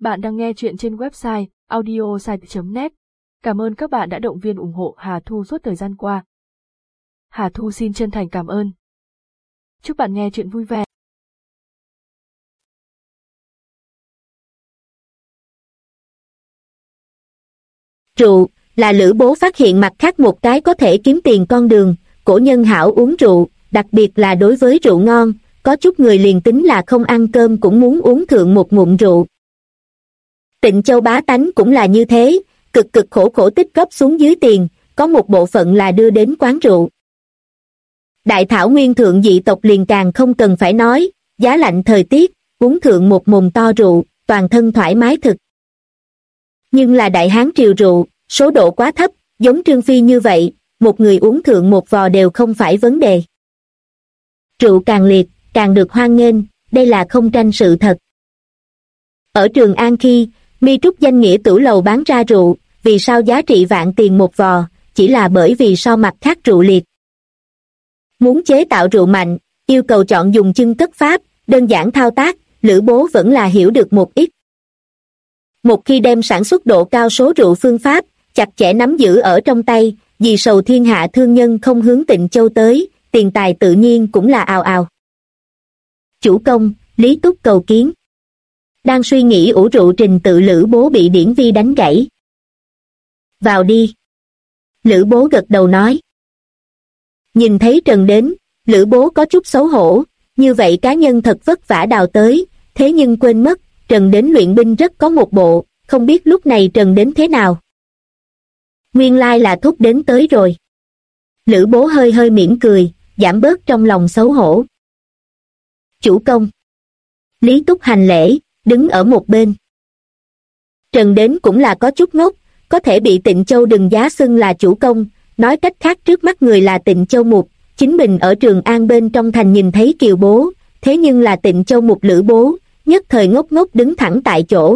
Bạn đang nghe chuyện trên website audiosite.net. Cảm ơn các bạn đã động viên ủng hộ Hà Thu suốt thời gian qua. Hà Thu xin chân thành cảm ơn. Chúc bạn nghe chuyện vui vẻ. Rượu là Lữ Bố phát hiện mặt khác một cái có thể kiếm tiền con đường. Cổ nhân hảo uống rượu, đặc biệt là đối với rượu ngon, có chút người liền tính là không ăn cơm cũng muốn uống thượng một ngụm rượu. Tịnh Châu bá tánh cũng là như thế, cực khổ tích góp xuống dưới tiền, có một bộ phận là đưa đến quán rượu. Đại thảo nguyên thượng dị tộc liền càng không cần phải nói, giá lạnh thời tiết, uống thượng một mồm to rượu, toàn thân thoải mái thực. Nhưng là Đại Hán triều rượu, số độ quá thấp, giống Trương Phi như vậy, một người uống thượng một vò đều không phải vấn đề. Rượu càng liệt, càng được hoan nghênh, đây là không tranh sự thật. Ở Trường An khi, Mi Trúc danh nghĩa tửu lầu bán ra rượu, vì sao giá trị vạn tiền một vò, chỉ là bởi vì so mặt khác rượu liệt. Muốn chế tạo rượu mạnh, yêu cầu chọn dùng chưng cất pháp, đơn giản thao tác, Lữ Bố vẫn là hiểu được một ít. Một khi đem sản xuất độ cao số rượu phương pháp, chặt chẽ nắm giữ ở trong tay, vì sầu thiên hạ thương nhân không hướng Tịnh Châu tới, tiền tài tự nhiên cũng là ào ào. Chủ công, Lý Túc cầu kiến. Đang suy nghĩ ủ rượu trình tự Lữ Bố bị Điển Vi đánh gãy. Vào đi. Lữ Bố gật đầu nói. Nhìn thấy Trần đến, Lữ Bố có chút xấu hổ, như vậy cá nhân thật vất vả đào tới, thế nhưng quên mất, Trần đến luyện binh rất có một bộ, không biết lúc này Trần đến thế nào. Nguyên lai là Thúc đến tới rồi. Lữ Bố hơi mỉm cười, giảm bớt trong lòng xấu hổ. Chủ công. Lý Túc hành lễ, đứng ở một bên. Trần đến cũng là có chút ngốc, có thể bị Tịnh Châu đừng giá xưng là chủ công, nói cách khác trước mắt người là Tịnh Châu Mục, chính mình ở Trường An bên trong thành nhìn thấy Kiều Bố, thế nhưng là Tịnh Châu Mục Lữ Bố, nhất thời ngốc đứng thẳng tại chỗ.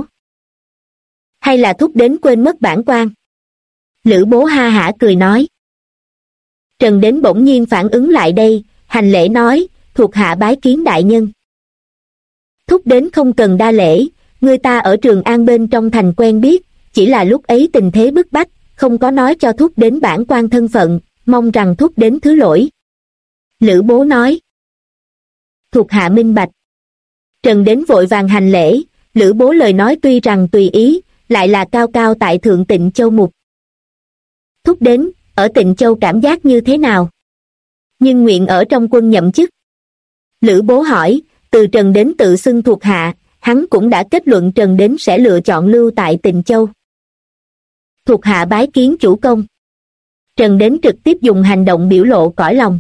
Hay là Thúc đến quên mất bản quan? Lữ Bố ha hả cười nói. Trần đến bỗng nhiên phản ứng lại đây, hành lễ nói, thuộc hạ bái kiến đại nhân. Thúc đến không cần đa lễ, người ta ở Trường An bên trong thành quen biết, chỉ là lúc ấy tình thế bức bách, không có nói cho Thúc đến bản quan thân phận, mong rằng Thúc đến thứ lỗi. Lữ Bố nói. Thuộc hạ minh bạch. Trần đến vội vàng hành lễ, Lữ Bố lời nói tuy rằng tùy ý, lại là cao cao tại thượng Tịnh Châu Mục. Thúc đến, ở Tịnh Châu cảm giác như thế nào? Nhưng nguyện ở trong quân nhậm chức. Lữ Bố hỏi, từ Trần đến tự xưng thuộc hạ, hắn cũng đã kết luận Trần đến sẽ lựa chọn lưu tại Tịnh Châu. Thuộc hạ bái kiến chủ công. Trần đến trực tiếp dùng hành động biểu lộ cõi lòng.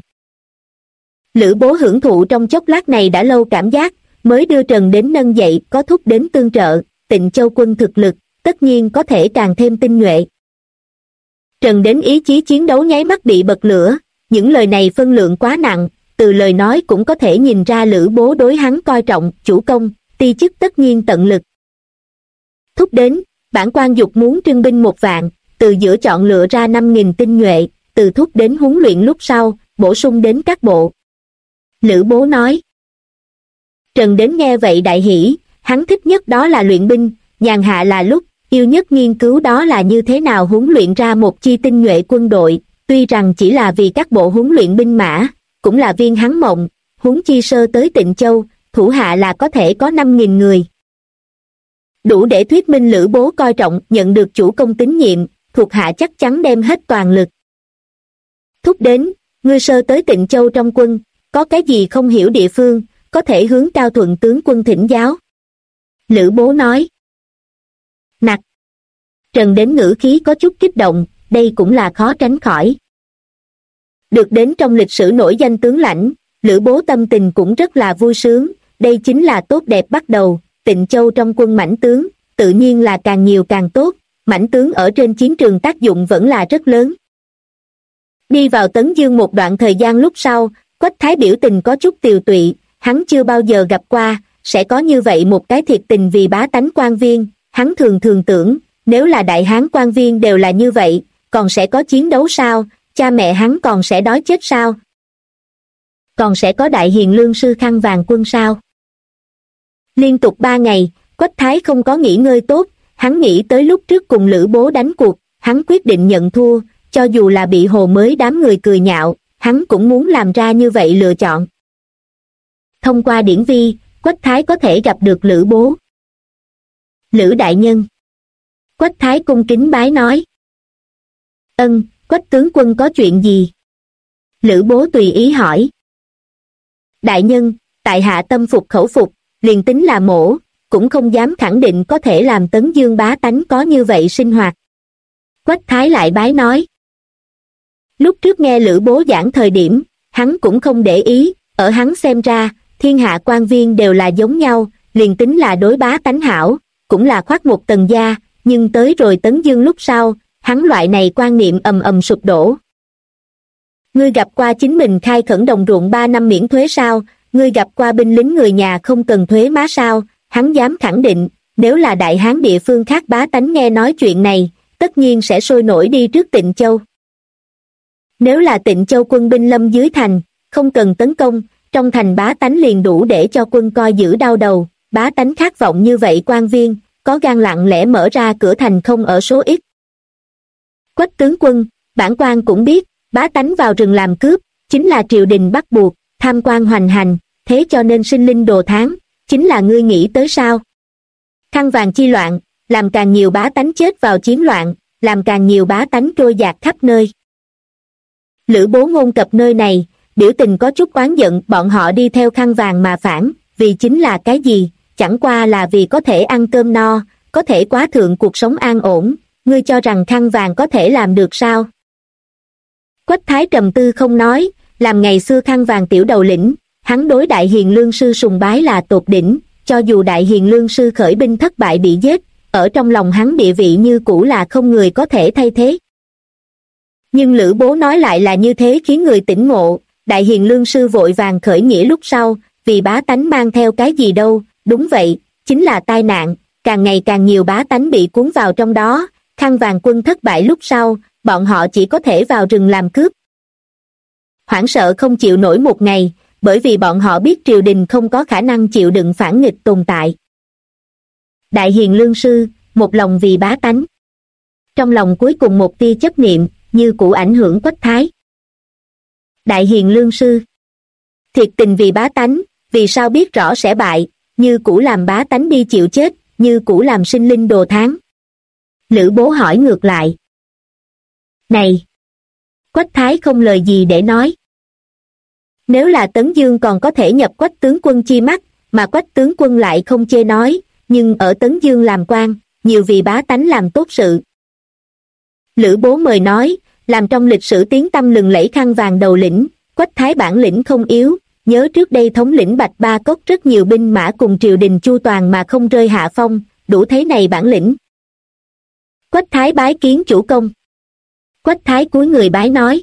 Lữ Bố hưởng thụ trong chốc lát này đã lâu cảm giác, mới đưa Trần đến nâng dậy, có Thúc đến tương trợ, Tịnh Châu quân thực lực, tất nhiên có thể càng thêm tinh nhuệ. Trần đến ý chí chiến đấu nháy mắt bị bật lửa, những lời này phân lượng quá nặng, từ lời nói cũng có thể nhìn ra Lữ Bố đối hắn coi trọng, chủ công, ti chức tất nhiên tận lực. Thúc đến, bản quan dục muốn trưng binh 1 vạn, từ giữa chọn lựa ra 5.000 tinh nhuệ, từ Thúc đến huấn luyện lúc sau, bổ sung đến các bộ. Lữ Bố nói. Trần đến nghe vậy đại hỉ, hắn thích nhất đó là luyện binh, nhàn hạ là lúc, yêu nhất nghiên cứu đó là như thế nào huấn luyện ra một chi tinh nhuệ quân đội, tuy rằng chỉ là vì các bộ huấn luyện binh mã, cũng là viên hắn mộng, huống chi sơ tới Tịnh Châu, thủ hạ là có thể có 5.000 người. Đủ để thuyết minh Lữ Bố coi trọng, nhận được chủ công tín nhiệm, thuộc hạ chắc chắn đem hết toàn lực. Thúc đến, ngươi sơ tới Tịnh Châu trong quân, có cái gì không hiểu địa phương, có thể hướng Cao Thuận tướng quân thỉnh giáo. Lữ Bố nói. Nặc. Trần đến ngữ khí có chút kích động, đây cũng là khó tránh khỏi. Được đến trong lịch sử nổi danh tướng lãnh, Lữ Bố tâm tình cũng rất là vui sướng, đây chính là tốt đẹp bắt đầu, Tịnh Châu trong quân mãnh tướng, tự nhiên là càng nhiều càng tốt, mãnh tướng ở trên chiến trường tác dụng vẫn là rất lớn. Đi vào Tấn Dương một đoạn thời gian lúc sau, Quách Thái biểu tình có chút tiều tụy, hắn chưa bao giờ gặp qua, sẽ có như vậy một cái thiệt tình vì bá tánh quan viên, hắn thường tưởng, nếu là đại hán quan viên đều là như vậy, còn sẽ có chiến đấu sao, cha mẹ hắn còn sẽ đói chết sao? Còn sẽ có đại hiền lương sư khăn vàng quân sao? Liên tục 3 ngày, Quách Thái không có nghỉ ngơi tốt, hắn nghĩ tới lúc trước cùng Lữ Bố đánh cuộc, hắn quyết định nhận thua, cho dù là bị Hồ mới đám người cười nhạo, hắn cũng muốn làm ra như vậy lựa chọn. Thông qua điển vi, Quách Thái có thể gặp được Lữ Bố. Lữ đại nhân. Quách Thái cung kính bái nói. Ân, Quách tướng quân có chuyện gì? Lữ Bố tùy ý hỏi. Đại nhân, tại hạ tâm phục khẩu phục, liền tính là mổ, cũng không dám khẳng định có thể làm Tấn Dương bá tánh có như vậy sinh hoạt. Quách Thái lại bái nói. Lúc trước nghe Lữ Bố giảng thời điểm, hắn cũng không để ý, ở hắn xem ra, thiên hạ quan viên đều là giống nhau, liền tính là đối bá tánh hảo, cũng là khoác một tầng da, nhưng tới rồi Tấn Dương lúc sau, hắn loại này quan niệm ầm ầm sụp đổ. Ngươi gặp qua chính mình khai khẩn đồng ruộng 3 năm miễn thuế sao? Ngươi gặp qua binh lính người nhà không cần thuế má sao? Hắn dám khẳng định, nếu là đại hán địa phương khác bá tánh nghe nói chuyện này, tất nhiên sẽ sôi nổi đi trước Tịnh Châu. Nếu là Tịnh Châu quân binh lâm dưới thành, không cần tấn công, trong thành bá tánh liền đủ để cho quân coi giữ đau đầu, bá tánh khát vọng như vậy quan viên, có gan lặng lẽ mở ra cửa thành không ở số ít. Quách tướng quân, bản quan cũng biết, bá tánh vào rừng làm cướp, chính là triều đình bắt buộc, tham quan hoành hành, thế cho nên sinh linh đồ tháng, chính là ngươi nghĩ tới sao? Khăn vàng chi loạn, làm càng nhiều bá tánh chết vào chiến loạn, làm càng nhiều bá tánh trôi dạt khắp nơi. Lữ Bố ngôn cập nơi này, biểu tình có chút oán giận, bọn họ đi theo khăn vàng mà phản, vì chính là cái gì, chẳng qua là vì có thể ăn cơm no, có thể quá thượng cuộc sống an ổn, ngươi cho rằng khăn vàng có thể làm được sao? Quách Thái trầm tư không nói, làm ngày xưa khăn vàng tiểu đầu lĩnh, hắn đối Đại Hiền Lương Sư sùng bái là tột đỉnh, cho dù Đại Hiền Lương Sư khởi binh thất bại bị giết, ở trong lòng hắn địa vị như cũ là không người có thể thay thế. Nhưng Lữ Bố nói lại là như thế khiến người tỉnh ngộ, Đại Hiền Lương Sư vội vàng khởi nghĩa lúc sau, vì bá tánh mang theo cái gì đâu, đúng vậy, chính là tai nạn, càng ngày càng nhiều bá tánh bị cuốn vào trong đó, khăn vàng quân thất bại lúc sau, bọn họ chỉ có thể vào rừng làm cướp. Hoảng sợ không chịu nổi một ngày, bởi vì bọn họ biết triều đình không có khả năng chịu đựng phản nghịch tồn tại. Đại Hiền Lương Sư, một lòng vì bá tánh. Trong lòng cuối cùng một tia chấp niệm, như cũ ảnh hưởng Quách Thái. Đại Hiền Lương Sư, thiệt tình vì bá tánh, vì sao biết rõ sẽ bại, như cũ làm bá tánh đi chịu chết, như cũ làm sinh linh đồ tháng. Lữ Bố hỏi ngược lại. Này! Quách Thái không lời gì để nói. Nếu là Tấn Dương còn có thể nhập Quách tướng quân chi mắt, mà Quách tướng quân lại không chê nói, nhưng ở Tấn Dương làm quan, nhiều vì bá tánh làm tốt sự. Lữ Bố mời nói, làm trong lịch sử tiếng tăm lừng lẫy khăn vàng đầu lĩnh, Quách Thái bản lĩnh không yếu, nhớ trước đây thống lĩnh Bạch Ba Cốc rất nhiều binh mã cùng triều đình chu toàn mà không rơi hạ phong, đủ thấy này bản lĩnh. Quách Thái bái kiến chủ công. Quách Thái cúi người bái nói.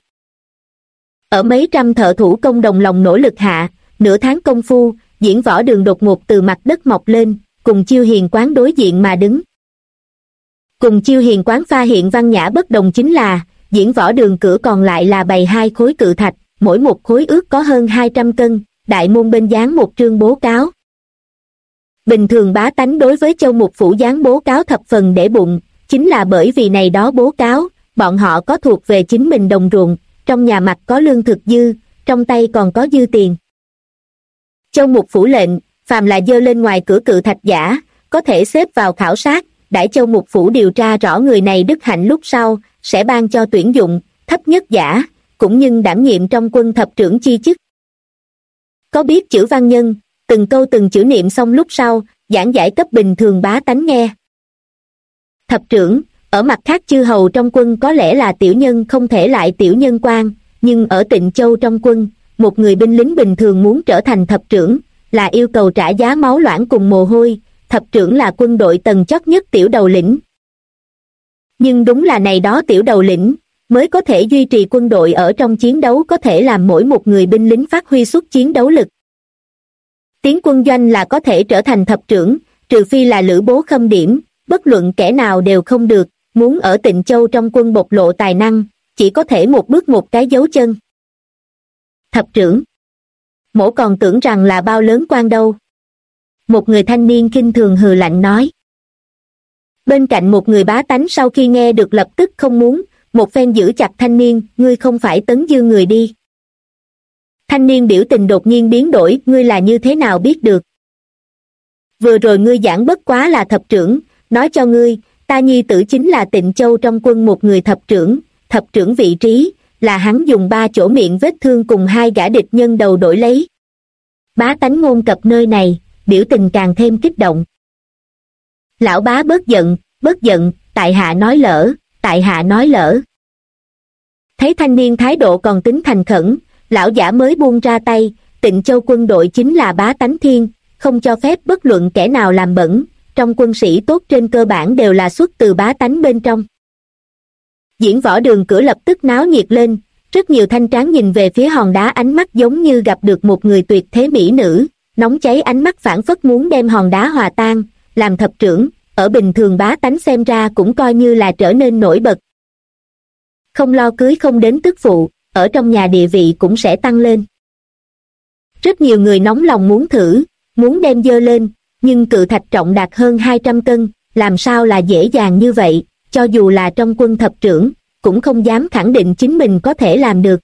Ở mấy trăm thợ thủ công đồng lòng nỗ lực hạ, nửa tháng công phu, Diễn Võ Đường đột ngột từ mặt đất mọc lên, cùng Chiêu Hiền Quán đối diện mà đứng. Cùng Chiêu Hiền Quán pha hiện văn nhã bất đồng chính là, Diễn Võ Đường cửa còn lại là bày 2 khối cự thạch, mỗi một khối ước có hơn 200 cân, đại môn bên dán một trương bố cáo. Bình thường bá tánh đối với Châu Mục Phủ dán bố cáo thập phần để bụng, chính là bởi vì này đó bố cáo, bọn họ có thuộc về chính mình đồng ruộng, trong nhà mặt có lương thực dư, trong tay còn có dư tiền. Châu Mục Phủ lệnh, phàm là dơ lên ngoài cửa cự thạch giả, có thể xếp vào khảo sát, đãi Châu Mục Phủ điều tra rõ người này đức hạnh lúc sau, sẽ ban cho tuyển dụng, thấp nhất giả, cũng nhưng đảm nhiệm trong quân thập trưởng chi chức. Có biết chữ văn nhân, từng câu từng chữ niệm xong lúc sau, giảng giải cấp bình thường bá tánh nghe. Thập trưởng, ở mặt khác chư hầu trong quân có lẽ là tiểu nhân không thể lại tiểu nhân quan, nhưng ở Tịnh Châu trong quân, một người binh lính bình thường muốn trở thành thập trưởng, là yêu cầu trả giá máu loãng cùng mồ hôi, thập trưởng là quân đội tầng chót nhất tiểu đầu lĩnh. Nhưng đúng là này đó tiểu đầu lĩnh, mới có thể duy trì quân đội ở trong chiến đấu, có thể làm mỗi một người binh lính phát huy xuất chiến đấu lực. Tiến quân doanh là có thể trở thành thập trưởng, trừ phi là Lữ Bố khâm điểm, bất luận kẻ nào đều không được, muốn ở Tịnh Châu trong quân bộc lộ tài năng, chỉ có thể một bước một cái dấu chân. Thập trưởng. Mỗ còn tưởng rằng là bao lớn quan đâu. một người thanh niên khinh thường hừ lạnh nói. Bên cạnh một người bá tánh sau khi nghe được lập tức không muốn, một phen giữ chặt thanh niên, ngươi không phải Tấn Dương người đi. Thanh niên biểu tình đột nhiên biến đổi, ngươi là như thế nào biết được? Vừa rồi ngươi giảng bất quá là thập trưởng, nói cho ngươi, ta nhi tử chính là Tịnh Châu trong quân một người thập trưởng vị trí, là hắn dùng 3 chỗ miệng vết thương cùng 2 gã địch nhân đầu đổi lấy. Bá tánh ngôn cập nơi này, biểu tình càng thêm kích động. Lão bá bớt giận, tại hạ nói lỡ. Thấy thanh niên thái độ còn tính thành khẩn, lão giả mới buông ra tay, Tịnh Châu quân đội chính là bá tánh thiên, không cho phép bất luận kẻ nào làm bẩn, trong quân sĩ tốt trên cơ bản đều là xuất từ bá tánh bên trong. Diễn võ đường cửa lập tức náo nhiệt lên, rất nhiều thanh tráng nhìn về phía hòn đá, ánh mắt giống như gặp được một người tuyệt thế mỹ nữ, nóng cháy ánh mắt phảng phất muốn đem hòn đá hòa tan, làm thập trưởng, ở bình thường bá tánh xem ra cũng coi như là trở nên nổi bật. Không lo cưới không đến tức phụ, ở trong nhà địa vị cũng sẽ tăng lên. Rất nhiều người nóng lòng muốn thử, muốn đem dơ lên, nhưng cự thạch trọng đạt hơn 200 cân, làm sao là dễ dàng như vậy, cho dù là trong quân thập trưởng, cũng không dám khẳng định chính mình có thể làm được.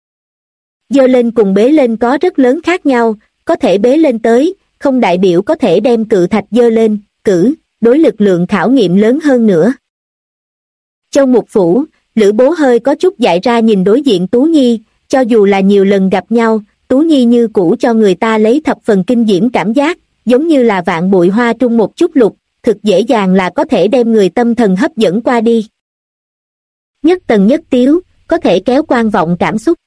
Dơ lên cùng bế lên có rất lớn khác nhau, có thể bế lên tới, không đại biểu có thể đem cự thạch dơ lên, đối lực lượng khảo nghiệm lớn hơn nữa. Châu Mục Phủ, Lữ Bố hơi có chút dại ra nhìn đối diện Tú Nhi, cho dù là nhiều lần gặp nhau, Tú Nhi như cũ cho người ta lấy thập phần kinh diễm cảm giác, giống như là vạn bụi hoa trung một chút lục, thực dễ dàng là có thể đem người tâm thần hấp dẫn qua đi. Nhất tần nhất tiếu, có thể kéo quan vọng cảm xúc.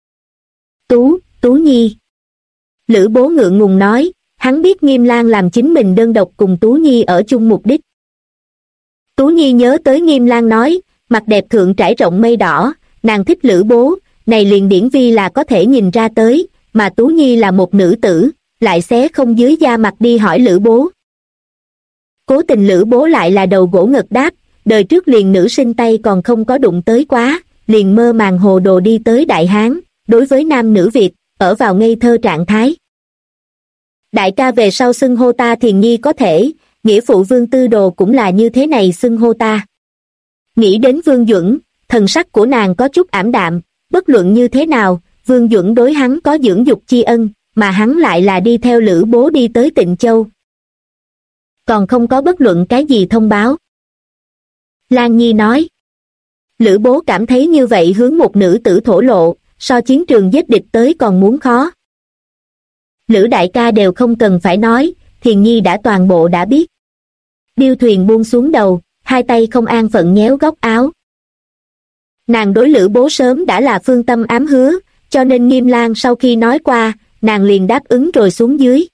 Tú Nhi. Lữ Bố ngượng ngùng nói, hắn biết Nghiêm Lang làm chính mình đơn độc cùng Tú Nhi ở chung mục đích. Tú Nhi nhớ tới Nghiêm Lang nói, mặt đẹp thượng trải rộng mây đỏ, nàng thích Lữ Bố, này liền điển vi là có thể nhìn ra tới, mà Tú Nhi là một nữ tử, lại xé không dưới da mặt đi hỏi Lữ Bố. Cố tình Lữ Bố lại là đầu gỗ ngật đáp, đời trước liền nữ sinh tay còn không có đụng tới quá, liền mơ màng hồ đồ đi tới Đại Hán, đối với nam nữ Việt, ở vào ngây thơ trạng thái. Đại ca về sau xưng hô ta Thiền Nhi có thể, nghĩa phụ Vương Tư Đồ cũng là như thế này xưng hô ta. Nghĩ đến Vương Duẩn, thần sắc của nàng có chút ảm đạm, bất luận như thế nào, Vương Duẩn đối hắn có dưỡng dục tri ân, mà hắn lại là đi theo Lữ Bố đi tới Tịnh Châu. Còn không có bất luận cái gì thông báo. Lan Nhi nói. Lữ Bố cảm thấy như vậy hướng một nữ tử thổ lộ, so chiến trường giết địch tới còn muốn khó. Lữ đại ca đều không cần phải nói, Thiền Nhi đã toàn bộ đã biết. Điêu Thuyền buông xuống đầu, hai tay không an phận nhéo góc áo. Nàng đối Lữ Bố sớm đã là phương tâm ám hứa, cho nên Nghiêm Lang sau khi nói qua, nàng liền đáp ứng rồi xuống dưới.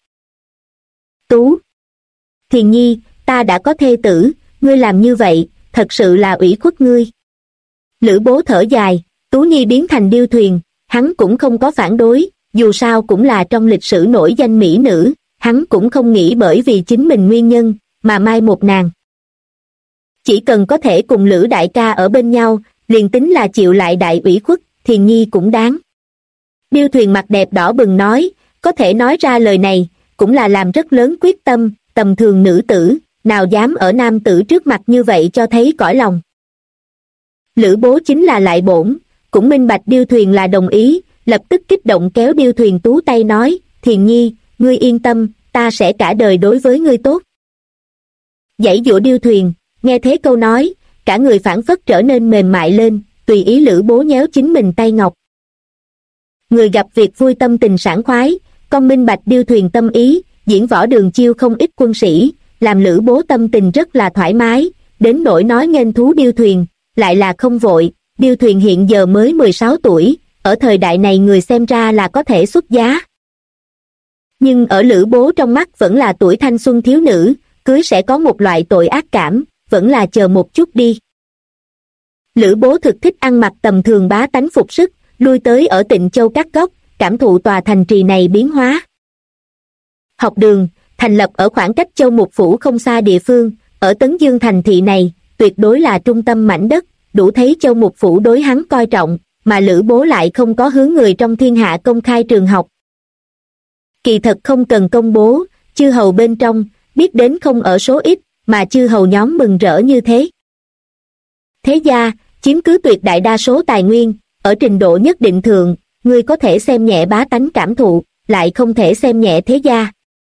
Thiền Nhi, ta đã có thê tử, ngươi làm như vậy, thật sự là ủy khuất ngươi. Lữ Bố thở dài, Tú Nhi biến thành Điêu Thuyền, hắn cũng không có phản đối, dù sao cũng là trong lịch sử nổi danh mỹ nữ, hắn cũng không nghĩ bởi vì chính mình nguyên nhân, mà mai một nàng. Chỉ cần có thể cùng Lữ đại ca ở bên nhau, liền tính là chịu lại đại ủy khuất, Thiền Nhi cũng đáng. Điêu Thuyền mặt đẹp đỏ bừng nói, có thể nói ra lời này, cũng là làm rất lớn quyết tâm, tầm thường nữ tử, nào dám ở nam tử trước mặt như vậy cho thấy cõi lòng. Lữ Bố chính là lại bổn, cũng minh bạch Điêu Thuyền là đồng ý, lập tức kích động kéo Điêu Thuyền tú tay nói, Thiền Nhi, ngươi yên tâm, ta sẽ cả đời đối với ngươi tốt. Giãy giụa Điêu Thuyền, nghe thế câu nói, cả người phảng phất trở nên mềm mại lên, tùy ý Lữ Bố nhéo chính mình tay ngọc. Người gặp việc vui tâm tình sảng khoái, con minh bạch Điêu Thuyền tâm ý, diễn võ đường chiêu không ít quân sĩ, làm Lữ Bố tâm tình rất là thoải mái, đến nỗi nói nghênh thú Điêu Thuyền, lại là không vội. Điêu Thuyền hiện giờ mới 16 tuổi, ở thời đại này người xem ra là có thể xuất giá. Nhưng ở Lữ Bố trong mắt vẫn là tuổi thanh xuân thiếu nữ, cưới sẽ có một loại tội ác cảm, vẫn là chờ một chút đi. Lữ Bố thực thích ăn mặc tầm thường bá tánh phục sức, lui tới ở Tịnh Châu các góc, cảm thụ tòa thành trì này biến hóa. Học đường, thành lập ở khoảng cách Châu Mục Phủ không xa địa phương, ở Tấn Dương thành thị này, tuyệt đối là trung tâm mảnh đất, đủ thấy Châu Mục Phủ đối hắn coi trọng, mà Lữ Bố lại không có hướng người trong thiên hạ công khai trường học. Kỳ thật không cần công bố, chư hầu bên trong, biết đến không ở số ít, mà chư hầu nhóm mừng rỡ như thế. Thế gia, chiếm cứ tuyệt đại đa số tài nguyên, ở trình độ nhất định thượng, ngươi có thể xem nhẹ bá tánh cảm thụ, lại không thể xem nhẹ thế gia.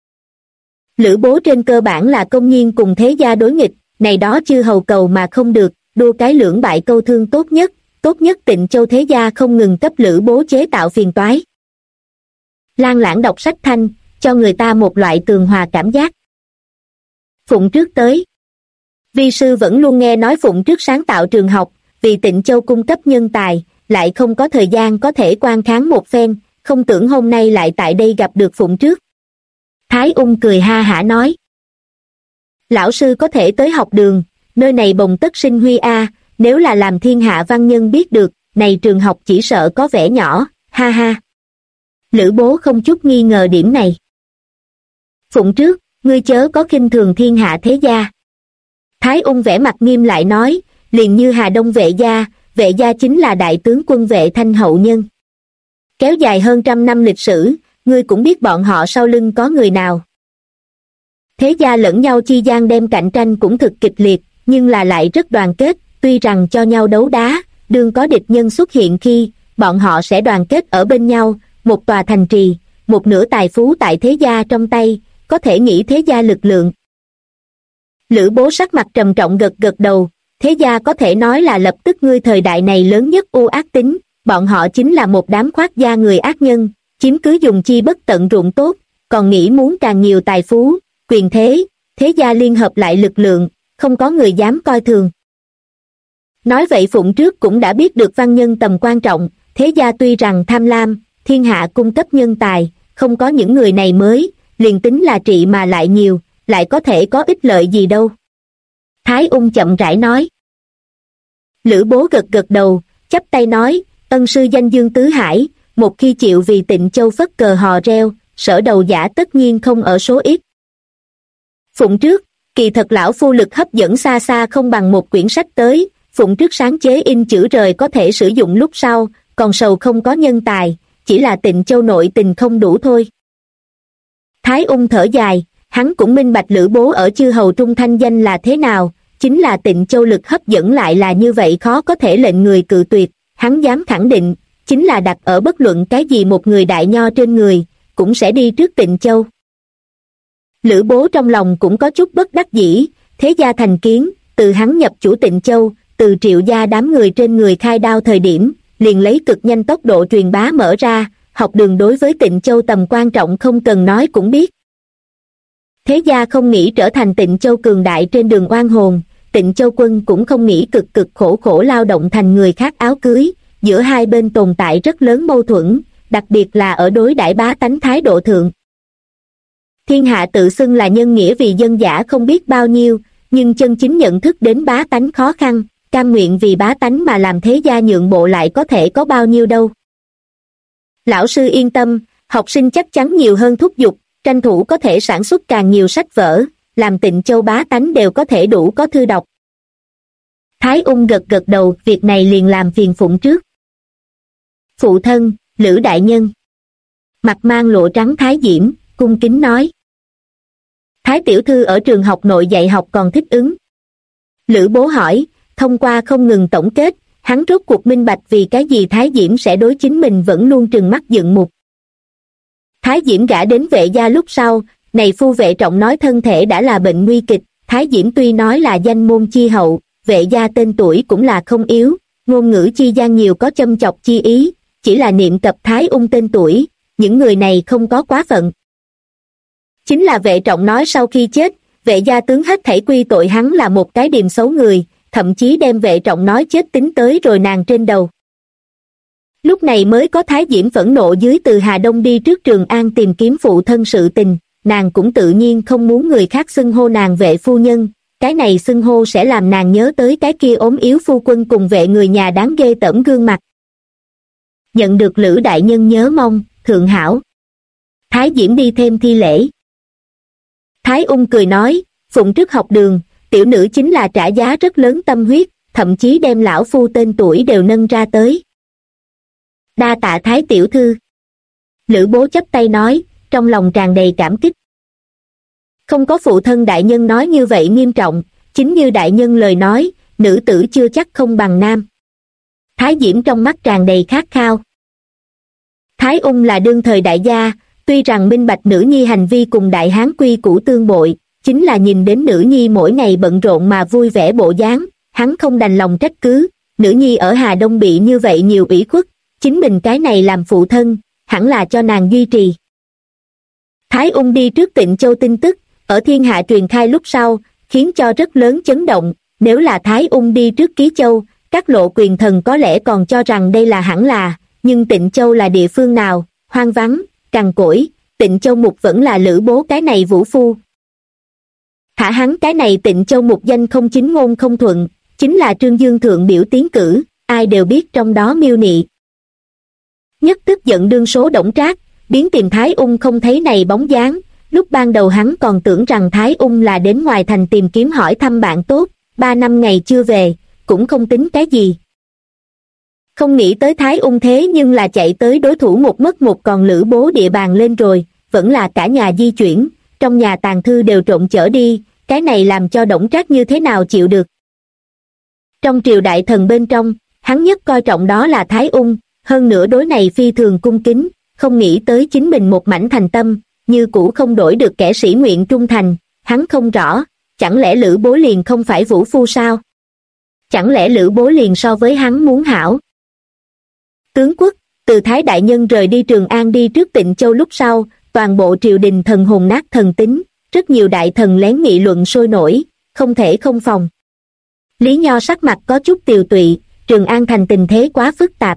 Lữ Bố trên cơ bản là công nhiên cùng thế gia đối nghịch, này đó chư hầu cầu mà không được, đua cái lưỡng bại câu thương tốt nhất Tịnh Châu thế gia không ngừng cấp Lữ Bố chế tạo phiền toái. Lan Lãng đọc sách thanh, cho người ta một loại tường hòa cảm giác. Phụng Trước tới. Vi sư vẫn luôn nghe nói Phụng Trước sáng tạo trường học, vì Tịnh Châu cung cấp nhân tài, lại không có thời gian có thể quan kháng một phen, không tưởng hôm nay lại tại đây gặp được Phụng Trước. Thái Ung cười ha hả nói. Lão sư có thể tới học đường, nơi này bồng tất sinh huy a, nếu là làm thiên hạ văn nhân biết được, này trường học chỉ sợ có vẻ nhỏ, ha ha. Lữ Bố không chút nghi ngờ điểm này. Phụng Trước, ngươi chớ có khinh thường thiên hạ thế gia. Thái Ung vẻ mặt nghiêm lại nói, liền như Hà Đông vệ gia chính là đại tướng quân Vệ Thanh hậu nhân. Kéo dài hơn 100 năm lịch sử, ngươi cũng biết bọn họ sau lưng có người nào. Thế gia lẫn nhau chi gian đem cạnh tranh cũng thực kịch liệt, nhưng là lại rất đoàn kết, tuy rằng cho nhau đấu đá, đương có địch nhân xuất hiện khi, bọn họ sẽ đoàn kết ở bên nhau, một tòa thành trì, một nửa tài phú tại thế gia trong tay, có thể nghĩ thế gia lực lượng. Lữ Bố sắc mặt trầm trọng gật gật đầu, thế gia có thể nói là lập tức ngươi thời đại này lớn nhất u ác tính, bọn họ chính là một đám khoác da người ác nhân, chiếm cứ dùng chi bất tận ruộng tốt, còn nghĩ muốn càng nhiều tài phú, quyền thế, thế gia liên hợp lại lực lượng, không có người dám coi thường. Nói vậy Phụng Trước cũng đã biết được văn nhân tầm quan trọng, thế gia tuy rằng tham lam, thiên hạ cung cấp nhân tài, không có những người này mới, liền tính là trị mà lại nhiều, lại có thể có ích lợi gì đâu. Thái Ung chậm rãi nói. Lữ Bố gật gật đầu, chắp tay nói, ân sư danh dương tứ hải, một khi chịu vì Tịnh Châu phất cờ hò reo, sở đầu giả tất nhiên không ở số ít. Phụng Trước, kỳ thật lão phu lực hấp dẫn xa xa không bằng một quyển sách tới, Phụng Trước sáng chế in chữ rời có thể sử dụng lúc sau, còn sầu không có nhân tài, chỉ là Tịnh Châu nội tình không đủ thôi. Thái Ung thở dài, hắn cũng minh bạch Lữ Bố ở chư hầu trung thanh danh là thế nào, chính là Tịnh Châu lực hấp dẫn lại là như vậy khó có thể lệnh người cự tuyệt, hắn dám khẳng định, chính là đặt ở bất luận cái gì một người đại nho trên người, cũng sẽ đi trước Tịnh Châu. Lữ Bố trong lòng cũng có chút bất đắc dĩ, thế gia thành kiến, từ hắn nhập chủ Tịnh Châu, từ Triệu gia đám người trên người khai đao thời điểm, liền lấy cực nhanh tốc độ truyền bá mở ra, học đường đối với Tịnh Châu tầm quan trọng không cần nói cũng biết. Thế gia không nghĩ trở thành Tịnh Châu cường đại trên đường oan hồn, Tịnh Châu quân cũng không nghĩ cực khổ lao động thành người khác áo cưới, giữa hai bên tồn tại rất lớn mâu thuẫn, đặc biệt là ở đối đãi bá tánh thái độ thượng. Thiên hạ tự xưng là nhân nghĩa vì dân giả không biết bao nhiêu, nhưng chân chính nhận thức đến bá tánh khó khăn, cam nguyện vì bá tánh mà làm thế gia nhượng bộ lại có thể có bao nhiêu đâu. Lão sư yên tâm, học sinh chắc chắn nhiều hơn thúc giục, tranh thủ có thể sản xuất càng nhiều sách vở, làm Tịnh Châu bá tánh đều có thể đủ có thư đọc. Thái Ung gật gật đầu, việc này liền làm phiền Phụng Trước. Phụ thân, Lữ đại nhân. Mặt mang lộ trắng Thái Diễm, cung kính nói. Thái tiểu thư ở trường học nội dạy học còn thích ứng. Lữ Bố hỏi, thông qua không ngừng tổng kết, hắn rốt cuộc minh bạch vì cái gì Thái Diễm sẽ đối chính mình vẫn luôn trừng mắt giận mục. Thái Diễm gả đến Vệ gia lúc sau, này phu Vệ Trọng nói thân thể đã là bệnh nguy kịch, Thái Diễm tuy nói là danh môn chi hậu, Vệ gia tên tuổi cũng là không yếu, ngôn ngữ chi gian nhiều có châm chọc chi ý, chỉ là niệm cập Thái Ung tên tuổi, những người này không có quá phận. Chính là Vệ Trọng nói sau khi chết, Vệ gia tướng hết thảy quy tội hắn là một cái điềm xấu người, thậm chí đem Vệ Trọng nói chết tính tới rồi nàng trên đầu. Lúc này mới có Thái Diễm phẫn nộ dưới từ Hà Đông đi trước Trường An tìm kiếm phụ thân sự tình, nàng cũng tự nhiên không muốn người khác xưng hô nàng Vệ phu nhân, cái này xưng hô sẽ làm nàng nhớ tới cái kia ốm yếu phu quân cùng Vệ người nhà đáng ghê tởm gương mặt. Nhận được Lữ đại nhân nhớ mong, thượng hảo. Thái Diễm đi thêm thi lễ. Thái Ung cười nói, Phụng Trước học đường, tiểu nữ chính là trả giá rất lớn tâm huyết, thậm chí đem lão phu tên tuổi đều nâng ra tới. Đa tạ Thái tiểu thư. Lữ Bố chắp tay nói, trong lòng tràn đầy cảm kích. Không có phụ thân đại nhân nói như vậy nghiêm trọng, chính như đại nhân lời nói, nữ tử chưa chắc không bằng nam. Thái Diễm trong mắt tràn đầy khát khao. Thái Ung là đương thời đại gia, tuy rằng minh bạch nữ nhi hành vi cùng đại hán quy củ tương bội, chính là nhìn đến nữ nhi mỗi ngày bận rộn mà vui vẻ bộ dáng, hắn không đành lòng trách cứ, nữ nhi ở Hà Đông bị như vậy nhiều ủy khuất, chính mình cái này làm phụ thân, hẳn là cho nàng duy trì. Thái Ung đi trước Tịnh Châu tin tức, ở thiên hạ truyền khai lúc sau, khiến cho rất lớn chấn động, nếu là Thái Ung đi trước Ký Châu, các lộ quyền thần có lẽ còn cho rằng đây là hẳn là, nhưng Tịnh Châu là địa phương nào, hoang vắng, cằn cỗi, Tịnh Châu Mục vẫn là Lữ Bố cái này vũ phu. Thả hắn cái này Tịnh Châu Mục danh không chính ngôn không thuận, chính là Trương Dương Thượng biểu tiến cử, ai đều biết trong đó miêu nị. Nhất tức giận đương số Đổng Trác, biến tìm Thái Ung không thấy này bóng dáng, lúc ban đầu hắn còn tưởng rằng Thái Ung là đến ngoài thành tìm kiếm hỏi thăm bạn tốt, 3 năm ngày chưa về, cũng không tính cái gì. Không nghĩ tới Thái Ung thế nhưng là chạy tới đối thủ một mất một còn Lữ Bố địa bàn lên rồi, vẫn là cả nhà di chuyển, trong nhà tàng thư đều trộn chở đi, cái này làm cho Đổng Trác như thế nào chịu được. Trong triều đại thần bên trong, hắn nhất coi trọng đó là Thái Ung, hơn nữa đối này phi thường cung kính, không nghĩ tới chính mình một mảnh thành tâm, như cũ không đổi được kẻ sĩ nguyện trung thành, hắn không rõ, chẳng lẽ Lữ Bố liền không phải vũ phu sao? Chẳng lẽ Lữ Bố liền so với hắn muốn hảo? Tướng quốc, từ Thái Đại Nhân rời đi Trường An đi trước Tịnh Châu lúc sau, toàn bộ triều đình thần hồn nát thần tính, rất nhiều đại thần lén nghị luận sôi nổi, không thể không phòng. Lý Nho sắc mặt có chút tiều tụy, Trường An thành tình thế quá phức tạp.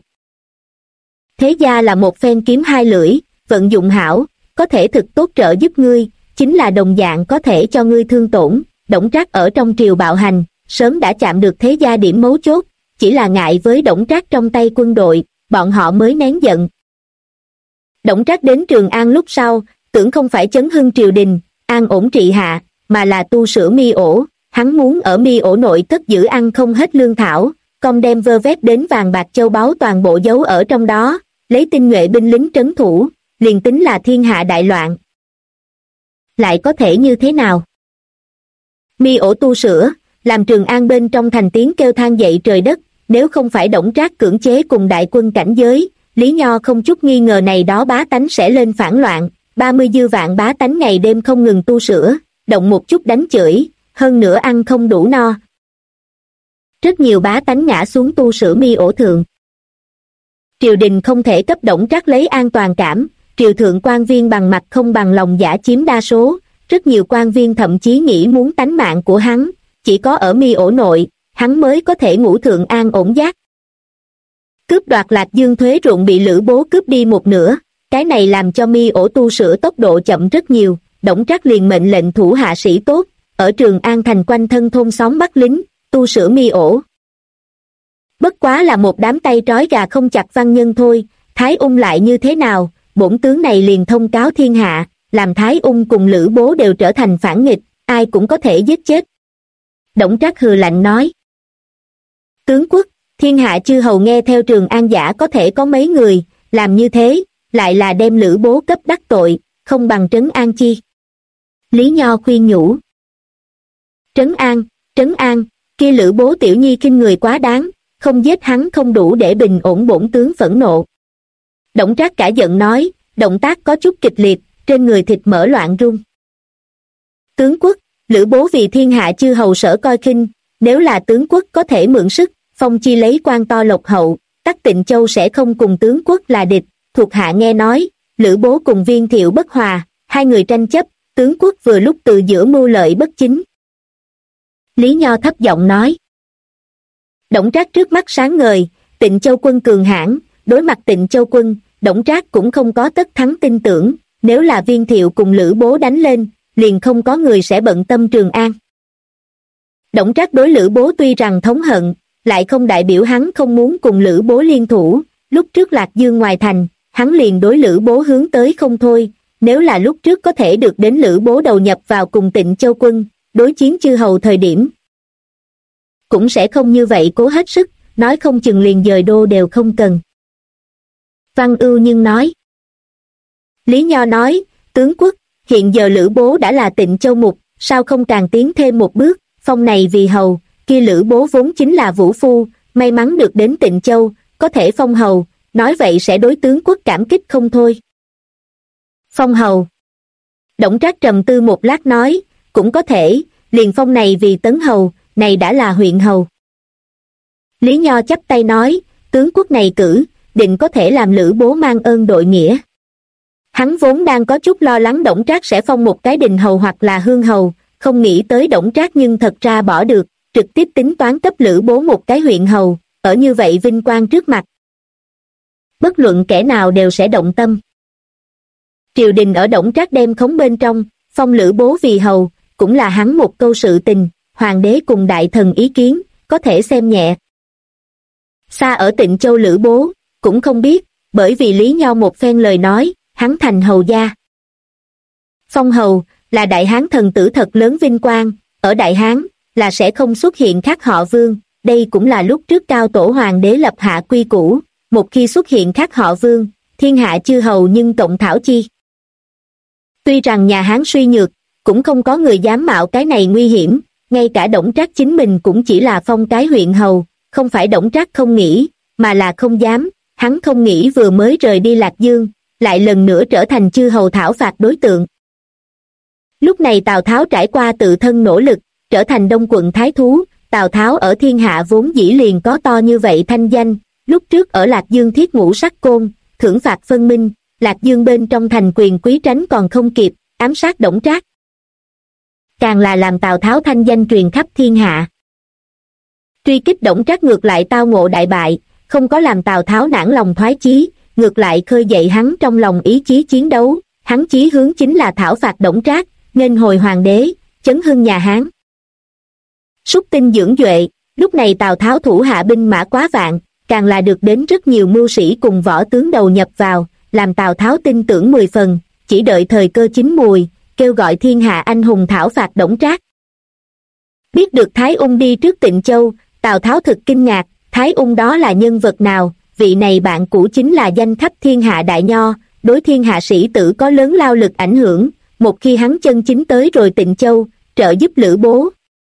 Thế gia là một phen kiếm hai lưỡi, vận dụng hảo, có thể thực tốt trợ giúp ngươi, chính là đồng dạng có thể cho ngươi thương tổn. Đổng Trác ở trong triều bạo hành, sớm đã chạm được thế gia điểm mấu chốt, chỉ là ngại với Đổng Trác trong tay quân đội, bọn họ mới nén giận. Đổng Trác đến Trường An lúc sau, tưởng không phải chấn hưng triều đình, an ổn trị hạ, mà là tu sửa mi ổ, hắn muốn ở mi ổ nội cất giữ ăn không hết lương thảo, con đem vơ vét đến vàng bạc châu báu toàn bộ giấu ở trong đó, lấy tinh nhuệ binh lính trấn thủ, liền tính là thiên hạ đại loạn. Lại có thể như thế nào? Mi ổ tu sửa, làm Trường An bên trong thành tiếng kêu than dậy trời đất, nếu không phải Đổng Trác cưỡng chế cùng đại quân cảnh giới, Lý Nho không chút nghi ngờ này đó bá tánh sẽ lên phản loạn, 30 dư vạn bá tánh ngày đêm không ngừng tu sửa, động một chút đánh chửi, hơn nữa ăn không đủ no. Rất nhiều bá tánh ngã xuống tu sửa mi ổ thượng. Triều đình không thể cấp Đổng Trác lấy an toàn cảm, triều thượng quan viên bằng mặt không bằng lòng giả chiếm đa số, rất nhiều quan viên thậm chí nghĩ muốn tánh mạng của hắn, chỉ có ở mi ổ nội, hắn mới có thể ngủ thượng an ổn giấc. Cướp đoạt Lạc Dương thuế ruộng bị Lữ Bố cướp đi một nửa, cái này làm cho mi ổ tu sửa tốc độ chậm rất nhiều, Đổng Trác liền mệnh lệnh thủ hạ sĩ tốt, ở Trường An thành quanh thân thôn xóm bắt lính, tu sửa mi ổ. Bất quá là một đám tay trói gà không chặt văn nhân thôi, Thái Ung lại như thế nào, bổn tướng này liền thông cáo thiên hạ, làm Thái Ung cùng Lữ Bố đều trở thành phản nghịch, ai cũng có thể giết chết. Đổng Trác hừ lạnh nói. Tướng quốc, thiên hạ chư hầu nghe theo Trường An giả có thể có mấy người, làm như thế, lại là đem Lữ Bố cấp đắc tội, không bằng trấn an chi. Lý Nho khuyên nhủ. Trấn an, kia Lữ Bố tiểu nhi khinh người quá đáng, không giết hắn không đủ để bình ổn bổn tướng phẫn nộ. Đổng Trác cả giận nói, động tác có chút kịch liệt, trên người thịt mỡ loạn rung. Tướng quốc, Lữ Bố vì thiên hạ chư hầu sở coi khinh, nếu là tướng quốc có thể mượn sức, phong chi lấy quan to lộc hậu, Tắc Tịnh Châu sẽ không cùng tướng quốc là địch. Thuộc hạ nghe nói, Lữ Bố cùng Viên Thiệu bất hòa, hai người tranh chấp, tướng quốc vừa lúc từ giữa mưu lợi bất chính. Lý Nho thấp giọng nói. Đổng Trác trước mắt sáng ngời, Tịnh Châu quân cường hãn, đối mặt Tịnh Châu quân, Đổng Trác cũng không có tất thắng tin tưởng, nếu là Viên Thiệu cùng Lữ Bố đánh lên, liền không có người sẽ bận tâm Trường An. Đổng Trác đối Lữ Bố tuy rằng thống hận, lại không đại biểu hắn không muốn cùng Lữ Bố liên thủ, lúc trước Lạc Dương ngoài thành, hắn liền đối Lữ Bố hướng tới không thôi, nếu là lúc trước có thể được đến Lữ Bố đầu nhập vào cùng Tịnh Châu quân, đối chiến chư hầu thời điểm. Cũng sẽ không như vậy cố hết sức, nói không chừng liền dời đô đều không cần. Văn Ưu nhưng nói. Lý Nho nói, tướng quốc, hiện giờ Lữ Bố đã là Tịnh Châu mục, sao không càng tiến thêm một bước, phong này vì hầu, kia Lữ Bố vốn chính là vũ phu, may mắn được đến Tịnh Châu, có thể phong hầu, nói vậy sẽ đối tướng quốc cảm kích không thôi. Phong hầu. Đổng Trác trầm tư một lát nói, cũng có thể, liền phong này vì tấn hầu, này đã là huyện hầu. Lý Nho chắp tay nói, tướng quốc này cử, định có thể làm Lữ Bố mang ơn đội nghĩa. Hắn vốn đang có chút lo lắng Đổng Trác sẽ phong một cái đình hầu hoặc là hương hầu, không nghĩ tới Đổng Trác nhưng thật ra bỏ được, trực tiếp tính toán cấp Lữ Bố một cái huyện hầu, ở như vậy vinh quang trước mặt. Bất luận kẻ nào đều sẽ động tâm. Triều đình ở Đổng Trác đem khống bên trong, phong Lữ Bố vì hầu, cũng là hắn một câu sự tình, hoàng đế cùng đại thần ý kiến, có thể xem nhẹ. Xa ở Tịnh Châu Lữ Bố, cũng không biết, bởi vì Lý Nho một phen lời nói, hắn thành hầu gia. Phong hầu, là Đại Hán thần tử thật lớn vinh quang, ở Đại Hán, là sẽ không xuất hiện khác họ Vương, đây cũng là lúc trước Cao Tổ Hoàng đế lập hạ quy củ, một khi xuất hiện khác họ Vương, thiên hạ chư hầu nhưng cộng thảo chi. Tuy rằng nhà Hán suy nhược, cũng không có người dám mạo cái này nguy hiểm, ngay cả Đổng Trác chính mình cũng chỉ là phong cái huyện hầu, không phải Đổng Trác không nghĩ, mà là không dám, hắn không nghĩ vừa mới rời đi Lạc Dương, lại lần nữa trở thành chư hầu thảo phạt đối tượng. Lúc này Tào Tháo trải qua tự thân nỗ lực, trở thành Đông quận thái thú, Tào Tháo ở thiên hạ vốn dĩ liền có to như vậy thanh danh, lúc trước ở Lạc Dương thiết ngũ sắc côn, thưởng phạt phân minh, Lạc Dương bên trong thành quyền quý tránh còn không kịp, ám sát Đổng Trác. Càng là làm Tào Tháo thanh danh truyền khắp thiên hạ. Truy kích Đổng Trác ngược lại tao ngộ đại bại, không có làm Tào Tháo nản lòng thoái chí, ngược lại khơi dậy hắn trong lòng ý chí chiến đấu, hắn chí hướng chính là thảo phạt Đổng Trác, nghênh hồi hoàng đế, chấn hưng nhà Hán. Súc tinh dưỡng duệ, lúc này Tào Tháo thủ hạ binh mã quá vạn, càng là được đến rất nhiều mưu sĩ cùng võ tướng đầu nhập vào, làm Tào Tháo tin tưởng 10 phần, chỉ đợi thời cơ chín mùi, kêu gọi thiên hạ anh hùng thảo phạt Đổng Trác. Biết được Thái Ung đi trước Tịnh Châu, Tào Tháo thực kinh ngạc, Thái Ung đó là nhân vật nào, vị này bạn cũ chính là danh khắp thiên hạ đại nho, đối thiên hạ sĩ tử có lớn lao lực ảnh hưởng, một khi hắn chân chính tới rồi Tịnh Châu, trợ giúp Lữ Bố.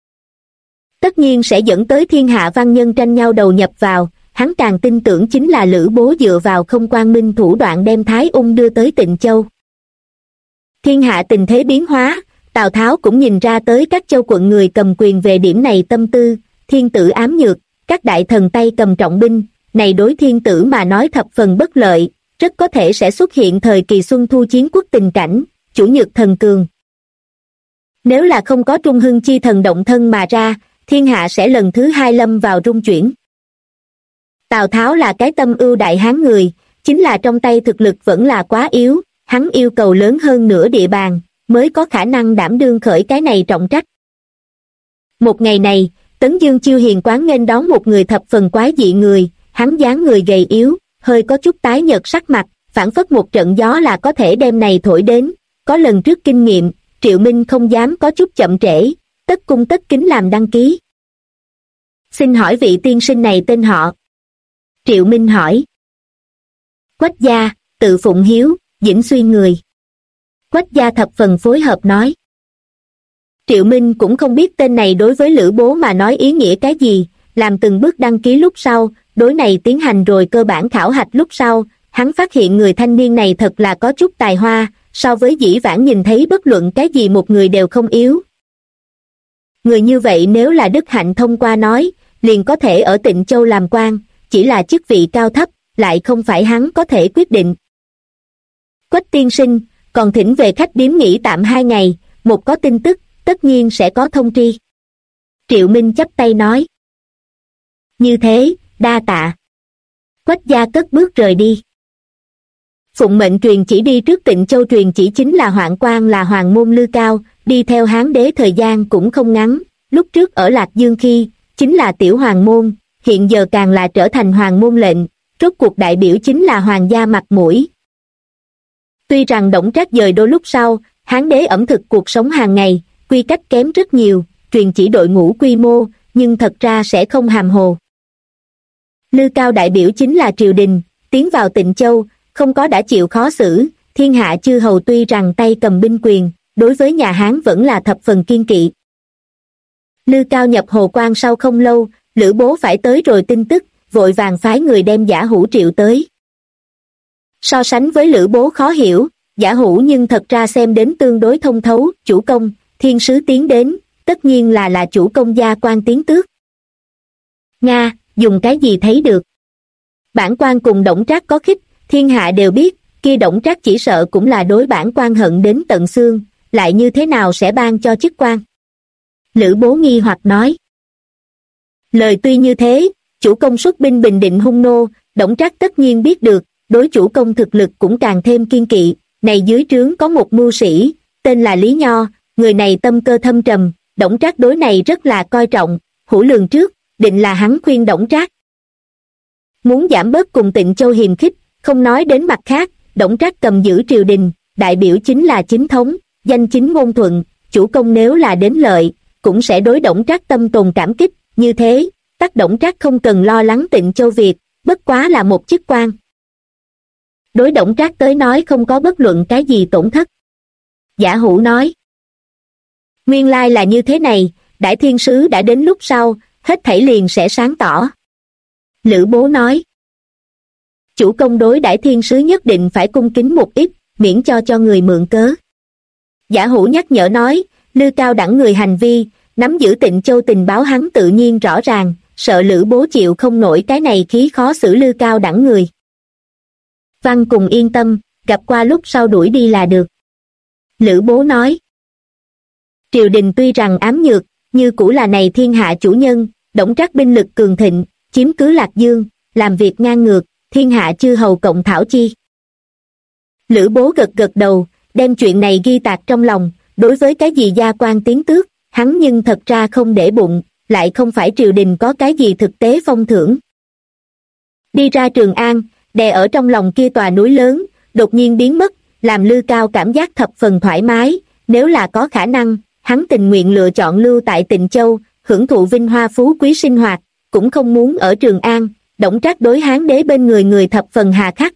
Tất nhiên sẽ dẫn tới thiên hạ văn nhân tranh nhau đầu nhập vào, hắn càng tin tưởng chính là Lữ Bố dựa vào không quang minh thủ đoạn đem Thái Ung đưa tới Tịnh Châu. Thiên hạ tình thế biến hóa, Tào Tháo cũng nhìn ra tới các châu quận người cầm quyền về điểm này tâm tư, thiên tử ám nhược, các đại thần tay cầm trọng binh, này đối thiên tử mà nói thập phần bất lợi, rất có thể sẽ xuất hiện thời kỳ xuân thu chiến quốc tình cảnh, chủ nhược thần cường. Nếu là không có Trung Hưng chi thần động thân mà ra, thiên hạ sẽ lần thứ hai lâm vào rung chuyển. Tào Tháo là cái tâm ưu đại hán người, chính là trong tay thực lực vẫn là quá yếu, hắn yêu cầu lớn hơn nửa địa bàn, mới có khả năng đảm đương khởi cái này trọng trách. Một ngày này, Tấn Dương Chiêu hiền quán nghênh đón một người thập phần quái dị người, hắn dáng người gầy yếu, hơi có chút tái nhợt sắc mặt, phảng phất một trận gió là có thể đem này thổi đến, có lần trước kinh nghiệm, Triệu Minh không dám có chút chậm trễ, tất cung tất kính làm đăng ký. Xin hỏi vị tiên sinh này tên họ? Triệu Minh hỏi. Quách gia, tự Phụng Hiếu, Dĩnh Xuyên người. Quách gia thập phần phối hợp nói. Triệu Minh cũng không biết tên này đối với Lữ Bố mà nói ý nghĩa cái gì, làm từng bước đăng ký lúc sau, đối này tiến hành rồi cơ bản khảo hạch lúc sau, hắn phát hiện người thanh niên này thật là có chút tài hoa, so với dĩ vãng nhìn thấy bất luận cái gì một người đều không yếu. Người như vậy nếu là đức hạnh thông qua nói, liền có thể ở Tịnh Châu làm quan, chỉ là chức vị cao thấp, lại không phải hắn có thể quyết định. Quách tiên sinh, còn thỉnh về khách điếm nghỉ tạm 2 ngày, một có tin tức, tất nhiên sẽ có thông tri. Triệu Minh chắp tay nói. Như thế, đa tạ. Quách gia cất bước rời đi. Phụng mệnh truyền chỉ đi trước Tịnh Châu truyền chỉ chính là hoạn quan là Hoàng Môn Lư Cao, đi theo Hán đế thời gian cũng không ngắn, lúc trước ở Lạc Dương khi, chính là tiểu Hoàng Môn, hiện giờ càng là trở thành Hoàng Môn lệnh, rốt cuộc đại biểu chính là Hoàng gia mặt mũi. Tuy rằng Đổng Trác dời đô lúc sau, Hán đế ẩm thực cuộc sống hàng ngày, quy cách kém rất nhiều, truyền chỉ đội ngũ quy mô, nhưng thật ra sẽ không hàm hồ. Lư Cao đại biểu chính là triều đình, tiến vào Tịnh Châu, không có đã chịu khó xử, thiên hạ chư hầu tuy rằng tay cầm binh quyền, đối với nhà Hán vẫn là thập phần kiên kỵ. Lư Cao nhập Hồ Quan sau không lâu, Lữ Bố phải tới rồi tin tức, vội vàng phái người đem Giả Hủ triệu tới. So sánh với Lữ Bố khó hiểu, Giả Hủ nhưng thật ra xem đến tương đối thông thấu. Chủ công, thiên sứ tiến đến, tất nhiên là chủ công gia quan tiến tước. Nga, dùng cái gì thấy được? Bản quan cùng Đổng Trác có khích, thiên hạ đều biết, kia Đổng Trác chỉ sợ cũng là đối bản quan hận đến tận xương, lại như thế nào sẽ ban cho chức quan? Lữ Bố nghi hoặc nói. Lời tuy như thế, chủ công xuất binh bình định hung nô, Đổng Trác tất nhiên biết được, đối chủ công thực lực cũng càng thêm kiên kỵ. Này dưới trướng có một mưu sĩ, tên là Lý Nho, người này tâm cơ thâm trầm, Đổng Trác đối này rất là coi trọng, hữu lường trước, định là hắn khuyên Đổng Trác muốn giảm bớt cùng Tịnh Châu hiềm khích. Không nói đến mặt khác, Đổng Trác cầm giữ triều đình, đại biểu chính là chính thống, danh chính ngôn thuận, chủ công nếu là đến lợi, cũng sẽ đối Đổng Trác tâm tồn cảm kích, như thế, tất Đổng Trác không cần lo lắng Tịnh Châu việc, bất quá là một chức quan. Đối Đổng Trác tới nói không có bất luận cái gì tổn thất. Giả Hủ nói. Nguyên lai là như thế này, Đại Thiên Sứ đã đến lúc sau, hết thảy liền sẽ sáng tỏ. Lữ Bố nói. Chủ công đối Đại Thiên Sứ nhất định phải cung kính một ít, miễn cho người mượn cớ. Giả Hủ nhắc nhở nói, Lư Cao đẳng người hành vi, nắm giữ Tịnh Châu tình báo hắn tự nhiên rõ ràng, sợ Lữ Bố chịu không nổi cái này khí khó xử Lư Cao đẳng người. Văn cùng yên tâm, gặp qua lúc sau đuổi đi là được. Lữ Bố nói. Triều đình tuy rằng ám nhược, như cũ là này thiên hạ chủ nhân, Đổng Trác binh lực cường thịnh, chiếm cứ Lạc Dương, làm việc ngang ngược, thiên hạ chư hầu cộng thảo chi. Lữ Bố gật gật đầu, đem chuyện này ghi tạc trong lòng, đối với cái gì gia quan tiến tước, hắn nhưng thật ra không để bụng, lại không phải triều đình có cái gì thực tế phong thưởng. Đi ra Trường An, đè ở trong lòng kia tòa núi lớn, đột nhiên biến mất, làm Lư Cao cảm giác thập phần thoải mái, nếu là có khả năng, hắn tình nguyện lựa chọn lưu tại Tịnh Châu, hưởng thụ vinh hoa phú quý sinh hoạt, cũng không muốn ở Trường An. Đổng Trác đối Hán đế bên người thập phần hà khắc.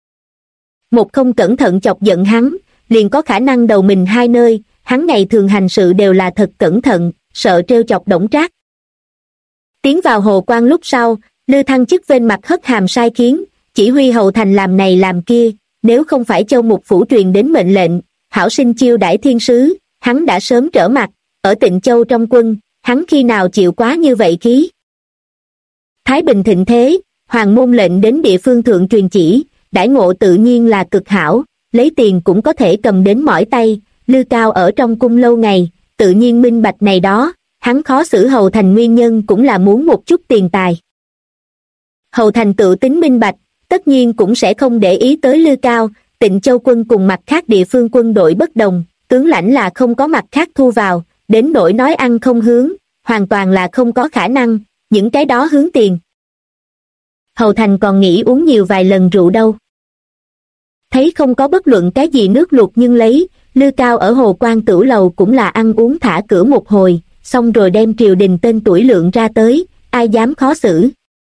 Một không cẩn thận chọc giận hắn, liền có khả năng đầu mình hai nơi, hắn ngày thường hành sự đều là thật cẩn thận, sợ trêu chọc Đổng Trác. Tiến vào Hồ Quan lúc sau, Lư Thăng chức vênh mặt hất hàm sai khiến, chỉ huy hầu thành làm này làm kia, nếu không phải Châu Mục Phủ truyền đến mệnh lệnh, hảo sinh chiêu đãi thiên sứ, hắn đã sớm trở mặt, ở Tịnh Châu trong quân, hắn khi nào chịu quá như vậy khí. Thái Bình thịnh thế, hoàng môn lệnh đến địa phương thượng truyền chỉ, đãi ngộ tự nhiên là cực hảo, lấy tiền cũng có thể cầm đến mỏi tay. Lư Cao ở trong cung lâu ngày, tự nhiên minh bạch này đó, hắn khó xử hầu thành nguyên nhân cũng là muốn một chút tiền tài. Hầu thành tự tính minh bạch, tất nhiên cũng sẽ không để ý tới Lư Cao. Tịnh Châu quân cùng mặt khác địa phương quân đội bất đồng, tướng lãnh là không có mặt khác thu vào, đến nỗi nói ăn không hướng, hoàn toàn là không có khả năng, những cái đó hướng tiền. Hầu thành còn nghĩ uống nhiều vài lần rượu đâu. Thấy không có bất luận cái gì nước luộc nhưng lấy, Lư Cao ở Hồ Quan Tửu Lầu cũng là ăn uống thả cửa một hồi, xong rồi đem triều đình tên tuổi lượng ra tới, ai dám khó xử.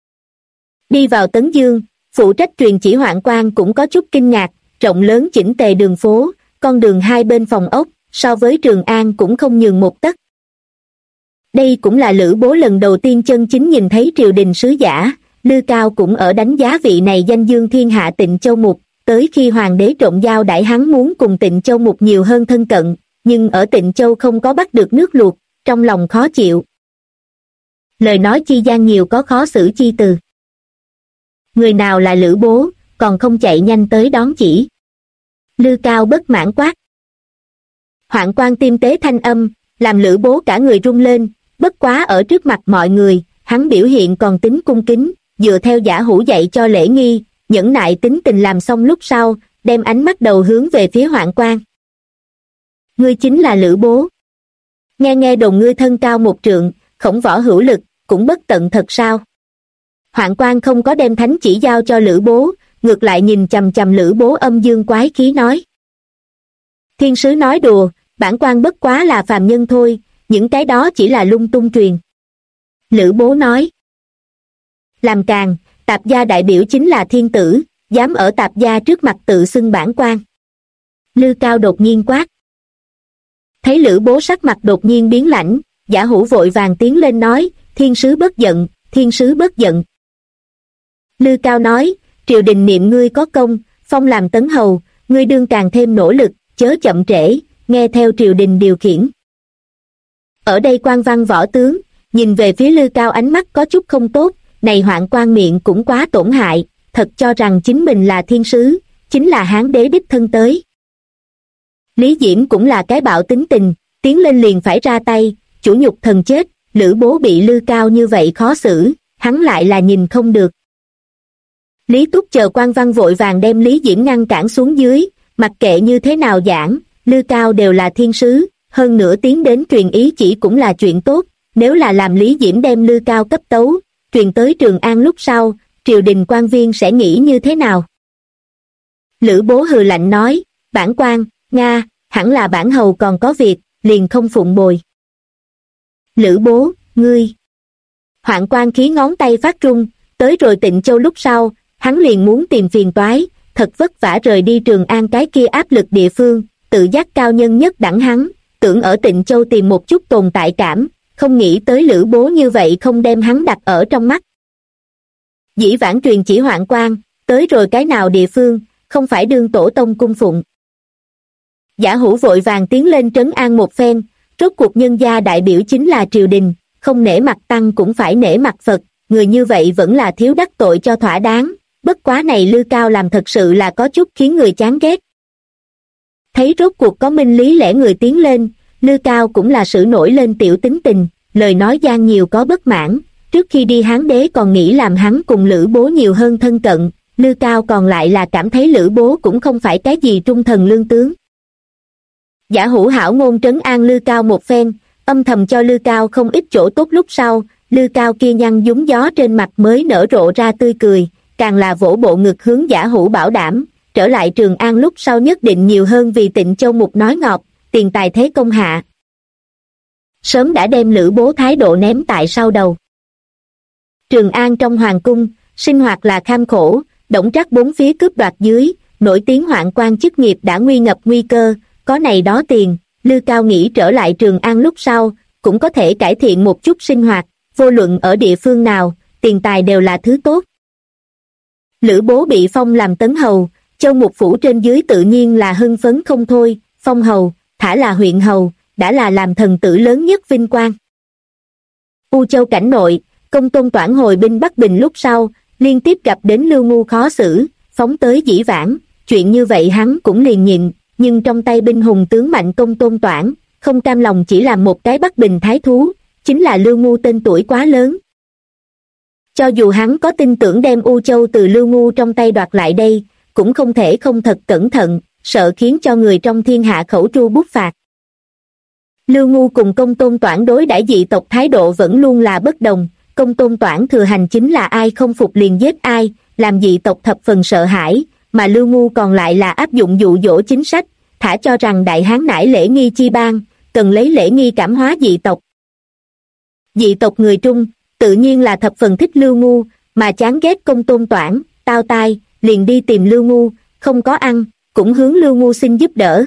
Đi vào Tấn Dương, phụ trách truyền chỉ hoạn quan cũng có chút kinh ngạc, rộng lớn chỉnh tề đường phố, con đường hai bên phòng ốc, so với Trường An cũng không nhường một tấc. Đây cũng là Lữ Bố lần đầu tiên chân chính nhìn thấy triều đình sứ giả, Lư Cao cũng ở đánh giá vị này danh dương thiên hạ Tịnh Châu Mục, tới khi hoàng đế trộm giao đãi hắn muốn cùng Tịnh Châu Mục nhiều hơn thân cận, nhưng ở Tịnh Châu không có bắt được nước luộc, trong lòng khó chịu. Lời nói chi gian nhiều có khó xử chi từ. Người nào là Lữ Bố, còn không chạy nhanh tới đón chỉ. Lư Cao bất mãn quát. Hoạn quan tiêm tế thanh âm, làm Lữ Bố cả người rung lên, bất quá ở trước mặt mọi người, hắn biểu hiện còn tính cung kính, dựa theo Giả Hủ dạy cho lễ nghi, nhẫn nại tính tình làm xong lúc sau, đem ánh mắt đầu hướng về phía hoạn quan. Ngươi chính là Lữ Bố. Nghe đồn ngươi thân cao 1 trượng, khổng võ hữu lực, cũng bất tận thật sao? Hoạn quan không có đem thánh chỉ giao cho Lữ Bố, ngược lại nhìn chằm chằm Lữ Bố âm dương quái khí nói. Thiên sứ nói đùa, bản quan bất quá là phàm nhân thôi, những cái đó chỉ là lung tung truyền. Lữ Bố nói. Làm càn, Tạp gia đại biểu chính là thiên tử, dám ở Tạp gia trước mặt tự xưng bản quan. Lư Cao đột nhiên quát. Thấy Lữ Bố sắc mặt đột nhiên biến lãnh, Giả Hủ vội vàng tiến lên nói, thiên sứ bất giận, thiên sứ bất giận. Lư Cao nói, triều đình niệm ngươi có công, phong làm tấn hầu, ngươi đương càng thêm nỗ lực, chớ chậm trễ, nghe theo triều đình điều khiển. Ở đây quan văn võ tướng, nhìn về phía Lư Cao ánh mắt có chút không tốt, này hoạn quan miệng cũng quá tổn hại, thật cho rằng chính mình là thiên sứ, chính là Hán đế đích thân tới. Lý Diễm cũng là cái bạo tính tình, tiến lên liền phải ra tay, chủ nhục thần chết, Lữ Bố bị Lư Cao như vậy khó xử, hắn lại là nhìn không được. Lý Túc chờ quan văn vội vàng đem Lý Diễm ngăn cản xuống dưới, mặc kệ như thế nào giảng, Lư Cao đều là thiên sứ, hơn nữa tiến đến truyền ý chỉ cũng là chuyện tốt, nếu là làm Lý Diễm đem Lư Cao cấp tấu, truyền tới Trường An lúc sau, triều đình quan viên sẽ nghĩ như thế nào? Lữ Bố hừ lạnh nói, bản quan, Nga, hẳn là bản hầu còn có việc, liền không phụng bồi. Lữ Bố, ngươi. Hoạn quan khí ngón tay phát run, tới rồi Tịnh Châu lúc sau, hắn liền muốn tìm phiền toái, thật vất vả rời đi Trường An cái kia áp lực địa phương, tự giác cao nhân nhất đẳng hắn, tưởng ở Tịnh Châu tìm một chút tồn tại cảm, không nghĩ tới Lữ Bố như vậy không đem hắn đặt ở trong mắt. Dĩ vãng truyền chỉ hoạn quan, tới rồi cái nào địa phương, không phải đương tổ tông cung phụng. Giả Hủ vội vàng tiến lên trấn an một phen, rốt cuộc nhân gia đại biểu chính là triều đình, không nể mặt tăng cũng phải nể mặt Phật, người như vậy vẫn là thiếu đắc tội cho thỏa đáng, bất quá này Lư Cao làm thật sự là có chút khiến người chán ghét. Thấy rốt cuộc có minh lý lẽ người tiến lên, Lư Cao cũng là sử nổi lên tiểu tính tình, lời nói gian nhiều có bất mãn, trước khi đi Hán đế còn nghĩ làm hắn cùng Lữ Bố nhiều hơn thân cận, Lư Cao còn lại là cảm thấy Lữ Bố cũng không phải cái gì trung thần lương tướng. Giả Hủ hảo ngôn trấn an Lư Cao một phen, âm thầm cho Lư Cao không ít chỗ tốt lúc sau, Lư Cao kia nhăn nhúm gió trên mặt mới nở rộ ra tươi cười, càng là vỗ bộ ngực hướng Giả Hủ bảo đảm, trở lại Trường An lúc sau nhất định nhiều hơn vì Tịnh Châu mục nói ngọt, tiền tài thế công hạ. Sớm đã đem Lữ Bố thái độ ném tại sau đầu. Trường An trong hoàng cung, sinh hoạt là kham khổ, Đổng Trác bốn phía cướp đoạt dưới, nổi tiếng hoạn quan chức nghiệp đã nguy ngập nguy cơ, có này đó tiền, Lư Cao nghĩ trở lại Trường An lúc sau, cũng có thể cải thiện một chút sinh hoạt, vô luận ở địa phương nào, tiền tài đều là thứ tốt. Lữ Bố bị phong làm tấn hầu, Châu Mục Phủ trên dưới tự nhiên là hưng phấn không thôi, phong hầu, thả là huyện hầu, đã là làm thần tử lớn nhất vinh quang. U Châu cảnh nội, Công Tôn Toản hồi binh Bắc Bình lúc sau, liên tiếp gặp đến Lưu Ngu khó xử, phóng tới dĩ vãng, chuyện như vậy hắn cũng liền nhịn, nhưng trong tay binh hùng tướng mạnh Công Tôn Toản, không cam lòng chỉ làm một cái Bắc Bình thái thú, chính là Lưu Ngu tên tuổi quá lớn. Cho dù hắn có tin tưởng đem U Châu từ Lưu Ngu trong tay đoạt lại đây, cũng không thể không thật cẩn thận, sợ khiến cho người trong thiên hạ khẩu tru bút phạt. Lưu Ngu cùng Công Tôn Toản đối đãi dị tộc thái độ vẫn luôn là bất đồng, Công Tôn Toản thừa hành chính là ai không phục liền giết ai, làm dị tộc thập phần sợ hãi, mà Lưu Ngu còn lại là áp dụng dụ dỗ chính sách, thả cho rằng Đại Hán nải lễ nghi chi ban, cần lấy lễ nghi cảm hóa dị tộc. Dị tộc người Trung, tự nhiên là thập phần thích Lưu Ngu, mà chán ghét Công Tôn Toản, tao tai, liền đi tìm Lưu Ngu, không có ăn, cũng hướng Lưu Ngu xin giúp đỡ.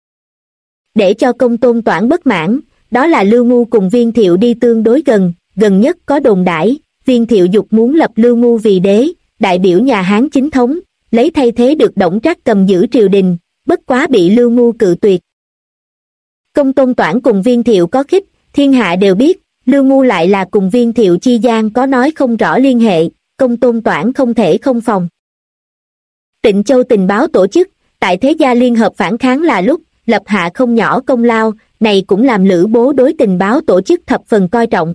Để cho Công Tôn Toản bất mãn, đó là Lưu Ngu cùng Viên Thiệu đi tương đối gần nhất có đồn đãi, Viên Thiệu dục muốn lập Lưu Ngu vì đế, đại biểu nhà Hán chính thống, lấy thay thế được Đổng Trác cầm giữ triều đình, bất quá bị Lưu Ngu cự tuyệt. Công Tôn Toản cùng Viên Thiệu có khích, thiên hạ đều biết, Lưu Ngu lại là cùng Viên Thiệu chi gian có nói không rõ liên hệ, Công Tôn Toản không thể không phòng. Tịnh Châu tình báo tổ chức, tại Thế Gia Liên Hợp phản kháng là lúc, lập hạ không nhỏ công lao, này cũng làm Lữ Bố đối tình báo tổ chức thập phần coi trọng.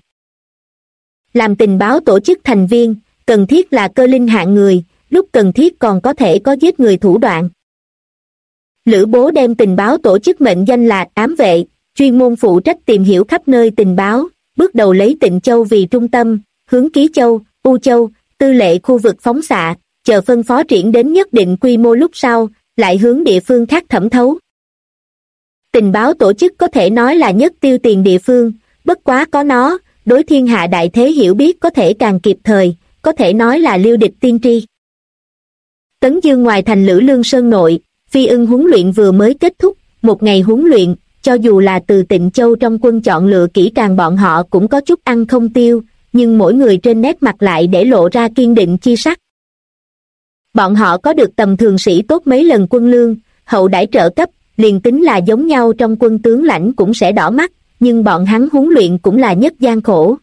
Làm tình báo tổ chức thành viên, cần thiết là cơ linh hạng người, lúc cần thiết còn có thể có giết người thủ đoạn. Lữ Bố đem tình báo tổ chức mệnh danh là ám vệ, chuyên môn phụ trách tìm hiểu khắp nơi tình báo, bước đầu lấy Tịnh Châu vì trung tâm, hướng Ký Châu, U Châu, tư lệ khu vực phóng xạ, chờ phân phó triển đến nhất định quy mô lúc sau, lại hướng địa phương khác thẩm thấu. Tình báo tổ chức có thể nói là nhất tiêu tiền địa phương, bất quá có nó, đối thiên hạ đại thế hiểu biết có thể càng kịp thời, có thể nói là liêu địch tiên tri. Tấn Dương ngoài thành Lữ Lương Sơn nội, Phi ưng huấn luyện vừa mới kết thúc, một ngày huấn luyện, cho dù là từ Tịnh Châu trong quân chọn lựa kỹ càng bọn họ cũng có chút ăn không tiêu, nhưng mỗi người trên nét mặt lại để lộ ra kiên định chi sắc. Bọn họ có được tầm thường sĩ tốt mấy lần quân lương, hậu đãi trợ cấp, liền tính là giống nhau trong quân tướng lãnh cũng sẽ đỏ mắt, nhưng bọn hắn huấn luyện cũng là nhất gian khổ.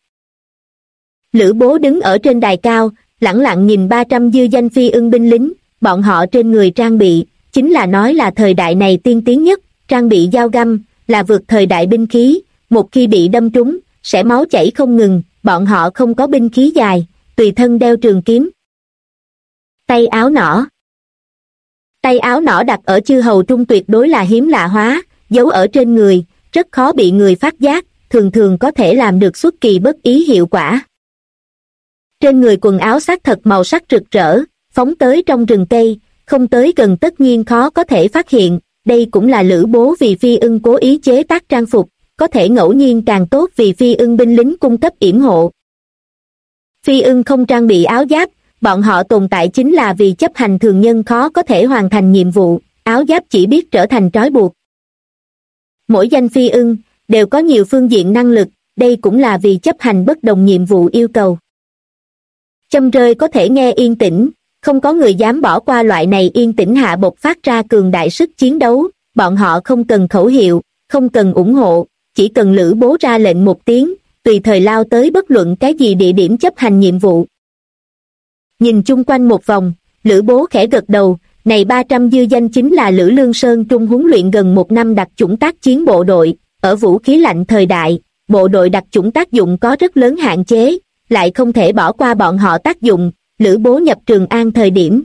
Lữ Bố đứng ở trên đài cao, lẳng lặng nhìn 300 dư danh phi ưng binh lính, bọn họ trên người trang bị, chính là nói là thời đại này tiên tiến nhất, trang bị dao găm, là vượt thời đại binh khí, một khi bị đâm trúng, sẽ máu chảy không ngừng, bọn họ không có binh khí dài, tùy thân đeo trường kiếm. Tay áo nỏ. Tay áo nỏ đặt ở chư hầu trung tuyệt đối là hiếm lạ hóa, giấu ở trên người, rất khó bị người phát giác, thường thường có thể làm được xuất kỳ bất ý hiệu quả. Trên người quần áo xác thật màu sắc rực rỡ, phóng tới trong rừng cây, không tới gần tất nhiên khó có thể phát hiện, đây cũng là Lữ Bố vì phi ưng cố ý chế tác trang phục, có thể ngẫu nhiên càng tốt vì phi ưng binh lính cung cấp yểm hộ. Phi ưng không trang bị áo giáp, bọn họ tồn tại chính là vì chấp hành thường nhân khó có thể hoàn thành nhiệm vụ, áo giáp chỉ biết trở thành trói buộc. Mỗi danh phi ưng đều có nhiều phương diện năng lực, đây cũng là vì chấp hành bất đồng nhiệm vụ yêu cầu. Châm rơi có thể nghe yên tĩnh, không có người dám bỏ qua loại này yên tĩnh hạ bộc phát ra cường đại sức chiến đấu, bọn họ không cần khẩu hiệu, không cần ủng hộ, chỉ cần Lữ Bố ra lệnh một tiếng, tùy thời lao tới bất luận cái gì địa điểm chấp hành nhiệm vụ. Nhìn chung quanh một vòng, Lữ Bố khẽ gật đầu, này 300 dư danh chính là Lữ Lương Sơn Trung huấn luyện gần một năm đặc chủng tác chiến bộ đội, ở vũ khí lạnh thời đại, bộ đội đặc chủng tác dụng có rất lớn hạn chế, lại không thể bỏ qua bọn họ tác dụng, Lữ Bố nhập Trường An thời điểm.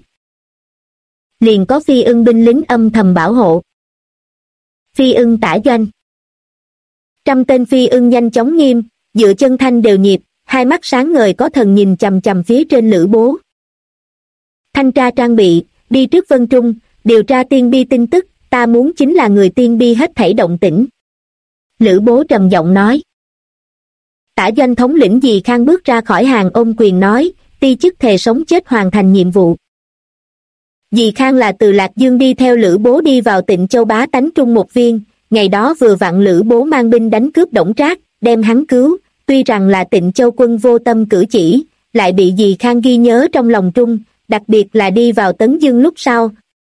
Liền có phi ưng binh lính âm thầm bảo hộ. Phi ưng tả doanh. 100 tên phi ưng nhanh chóng nghiêm, dựa chân thanh đều nhịp, hai mắt sáng ngời có thần nhìn chằm chằm phía trên Lữ Bố. Thanh tra trang bị, đi trước Vân Trung, điều tra tiên bi tin tức, ta muốn chính là người tiên bi hết thảy động tĩnh. Lữ Bố trầm giọng nói. Tả doanh thống lĩnh Dì Khang bước ra khỏi hàng ôm quyền nói, ti chức thề sống chết hoàn thành nhiệm vụ. Dì Khang là từ Lạc Dương đi theo Lữ Bố đi vào Tịnh Châu bá tánh trung một viên, ngày đó vừa vặn Lữ Bố mang binh đánh cướp Đổng Trác, đem hắn cứu, tuy rằng là Tịnh Châu quân vô tâm cử chỉ, lại bị Dì Khang ghi nhớ trong lòng trung, đặc biệt là đi vào Tấn Dương lúc sau.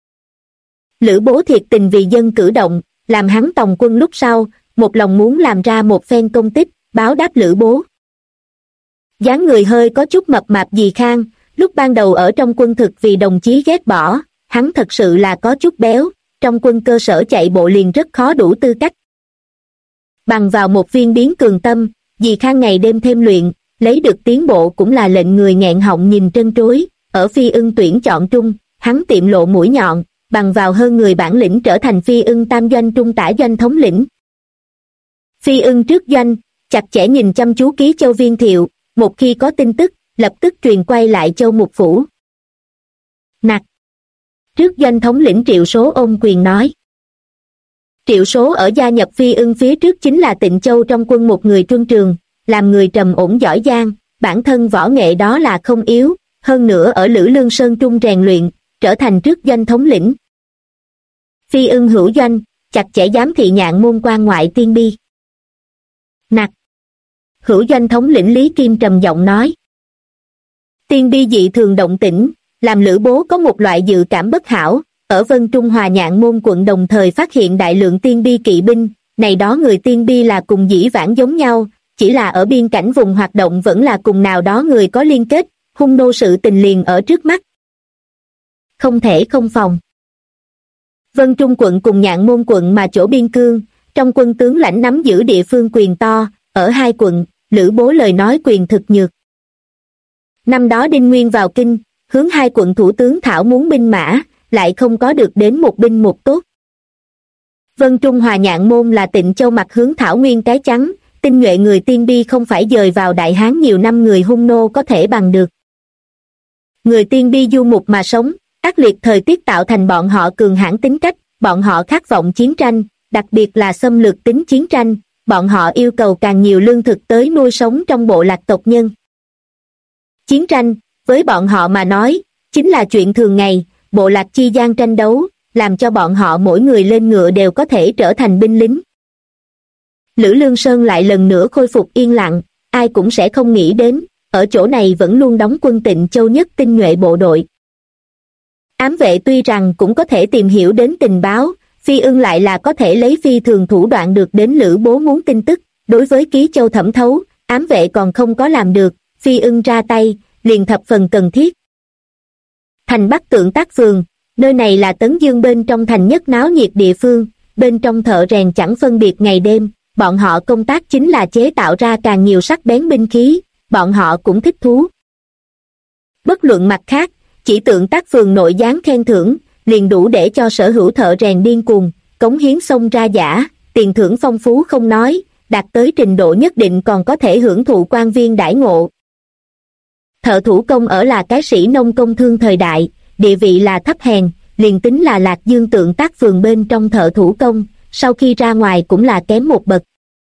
Lữ Bố thiệt tình vì dân cử động, làm hắn tòng quân lúc sau, một lòng muốn làm ra một phen công tích, báo đáp Lữ Bố. Dáng người hơi có chút mập mạp Dì Khang, lúc ban đầu ở trong quân thực vì đồng chí ghét bỏ, hắn thật sự là có chút béo, trong quân cơ sở chạy bộ liền rất khó đủ tư cách. Bằng vào một viên biến cường tâm, Dì Khang ngày đêm thêm luyện, lấy được tiến bộ cũng là lệnh người nghẹn họng nhìn trân trối, ở phi ưng tuyển chọn trung, hắn tiệm lộ mũi nhọn, bằng vào hơn người bản lĩnh trở thành phi ưng tam doanh trung tả doanh thống lĩnh. Phi ưng trước doanh, chặt chẽ nhìn chăm chú ký Châu Viên Thiệu, một khi có tin tức, lập tức truyền quay lại Châu Mục Phủ. Nặc. Trước doanh thống lĩnh Triệu Số ôm quyền nói. Triệu Số ở gia nhập phi ưng phía trước chính là Tịnh Châu trong quân một người truân trường, làm người trầm ổn giỏi giang, bản thân võ nghệ đó là không yếu, hơn nữa ở Lữ Lương Sơn Trung rèn luyện, trở thành trước doanh thống lĩnh. Phi ưng hữu doanh, chặt chẽ giám thị Nhạn môn quan ngoại tiên bi. Nặc. Hữu doanh thống lĩnh Lý Kim trầm giọng nói. Tiên bi dị thường động tĩnh, làm Lữ Bố có một loại dự cảm bất hảo, ở Vân Trung Hòa Nhạn môn quận đồng thời phát hiện đại lượng tiên bi kỵ binh, này đó người tiên bi là cùng dĩ vãng giống nhau, chỉ là ở biên cảnh vùng hoạt động vẫn là cùng nào đó người có liên kết, hung nô sự tình liền ở trước mắt. Không thể không phòng. Vân Trung quận cùng Nhạn môn quận mà chỗ biên cương, trong quân tướng lãnh nắm giữ địa phương quyền to, ở hai quận, Lữ Bố lời nói quyền thực nhược. Năm đó Đinh Nguyên vào kinh, hướng hai quận thủ tướng thảo muốn binh mã, lại không có được đến một binh một tốt. Vân Trung Hòa Nhạn môn là Tịnh Châu mặt hướng thảo nguyên cái trắng, tinh nhuệ người tiên bi không phải dời vào Đại Hán nhiều năm người hung nô có thể bằng được. Người tiên bi du mục mà sống, ác liệt thời tiết tạo thành bọn họ cường hãn tính cách, bọn họ khát vọng chiến tranh, đặc biệt là xâm lược tính chiến tranh, bọn họ yêu cầu càng nhiều lương thực tới nuôi sống trong bộ lạc tộc nhân. Chiến tranh, với bọn họ mà nói, chính là chuyện thường ngày, bộ lạc chi gian tranh đấu, làm cho bọn họ mỗi người lên ngựa đều có thể trở thành binh lính. Lữ Lương Sơn lại lần nữa khôi phục yên lặng, ai cũng sẽ không nghĩ đến, ở chỗ này vẫn luôn đóng quân Tịnh Châu nhất tinh nhuệ bộ đội. Ám vệ tuy rằng cũng có thể tìm hiểu đến tình báo, Phi Ưng lại là có thể lấy phi thường thủ đoạn được đến Lữ Bố muốn tin tức, đối với Ký Châu thẩm thấu, ám vệ còn không có làm được, Phi Ưng ra tay, liền thập phần cần thiết. Thành Bắc Tượng Tác Phường, nơi này là Tấn Dương bên trong thành nhất náo nhiệt địa phương, bên trong thợ rèn chẳng phân biệt ngày đêm, bọn họ công tác chính là chế tạo ra càng nhiều sắc bén binh khí, bọn họ cũng thích thú. Bất luận mặt khác, chỉ Tượng Tác Phường nội gián khen thưởng, liền đủ để cho sở hữu thợ rèn điên cuồng, cống hiến xông ra giả, tiền thưởng phong phú không nói, đạt tới trình độ nhất định còn có thể hưởng thụ quan viên đãi ngộ. Thợ thủ công ở là cái sĩ nông công thương thời đại, địa vị là thấp hèn, liền tính là Lạc Dương Tượng Tác Phường bên trong thợ thủ công, sau khi ra ngoài cũng là kém một bậc.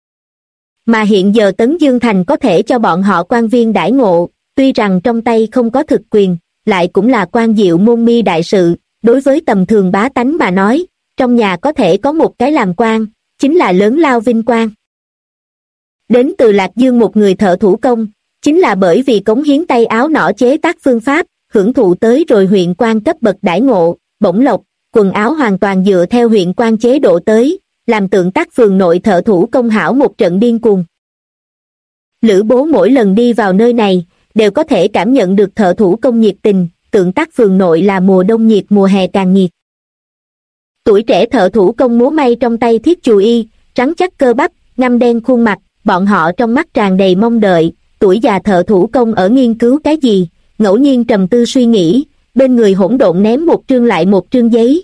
Mà hiện giờ Tấn Dương Thành có thể cho bọn họ quan viên đãi ngộ, tuy rằng trong tay không có thực quyền, lại cũng là quan diệu môn mi đại sự, đối với tầm thường bá tánh mà nói, trong nhà có thể có một cái làm quan, chính là lớn lao vinh quang. Đến từ Lạc Dương một người thợ thủ công, chính là bởi vì cống hiến tay áo nỏ chế tác phương pháp, hưởng thụ tới rồi huyện quan cấp bậc đãi ngộ, bổng lộc, quần áo hoàn toàn dựa theo huyện quan chế độ tới, làm Tượng Tác Phường nội thợ thủ công hảo một trận điên cuồng. Lữ Bố mỗi lần đi vào nơi này, đều có thể cảm nhận được thợ thủ công nhiệt tình, Tượng Tác Phường nội là mùa đông nhiệt mùa hè càng nhiệt. Tuổi trẻ thợ thủ công múa may trong tay thiết chù y, trắng chắc cơ bắp, ngăm đen khuôn mặt, bọn họ trong mắt tràn đầy mong đợi, tuổi già thợ thủ công ở nghiên cứu cái gì, ngẫu nhiên trầm tư suy nghĩ, bên người hỗn độn ném một trương lại một trương giấy.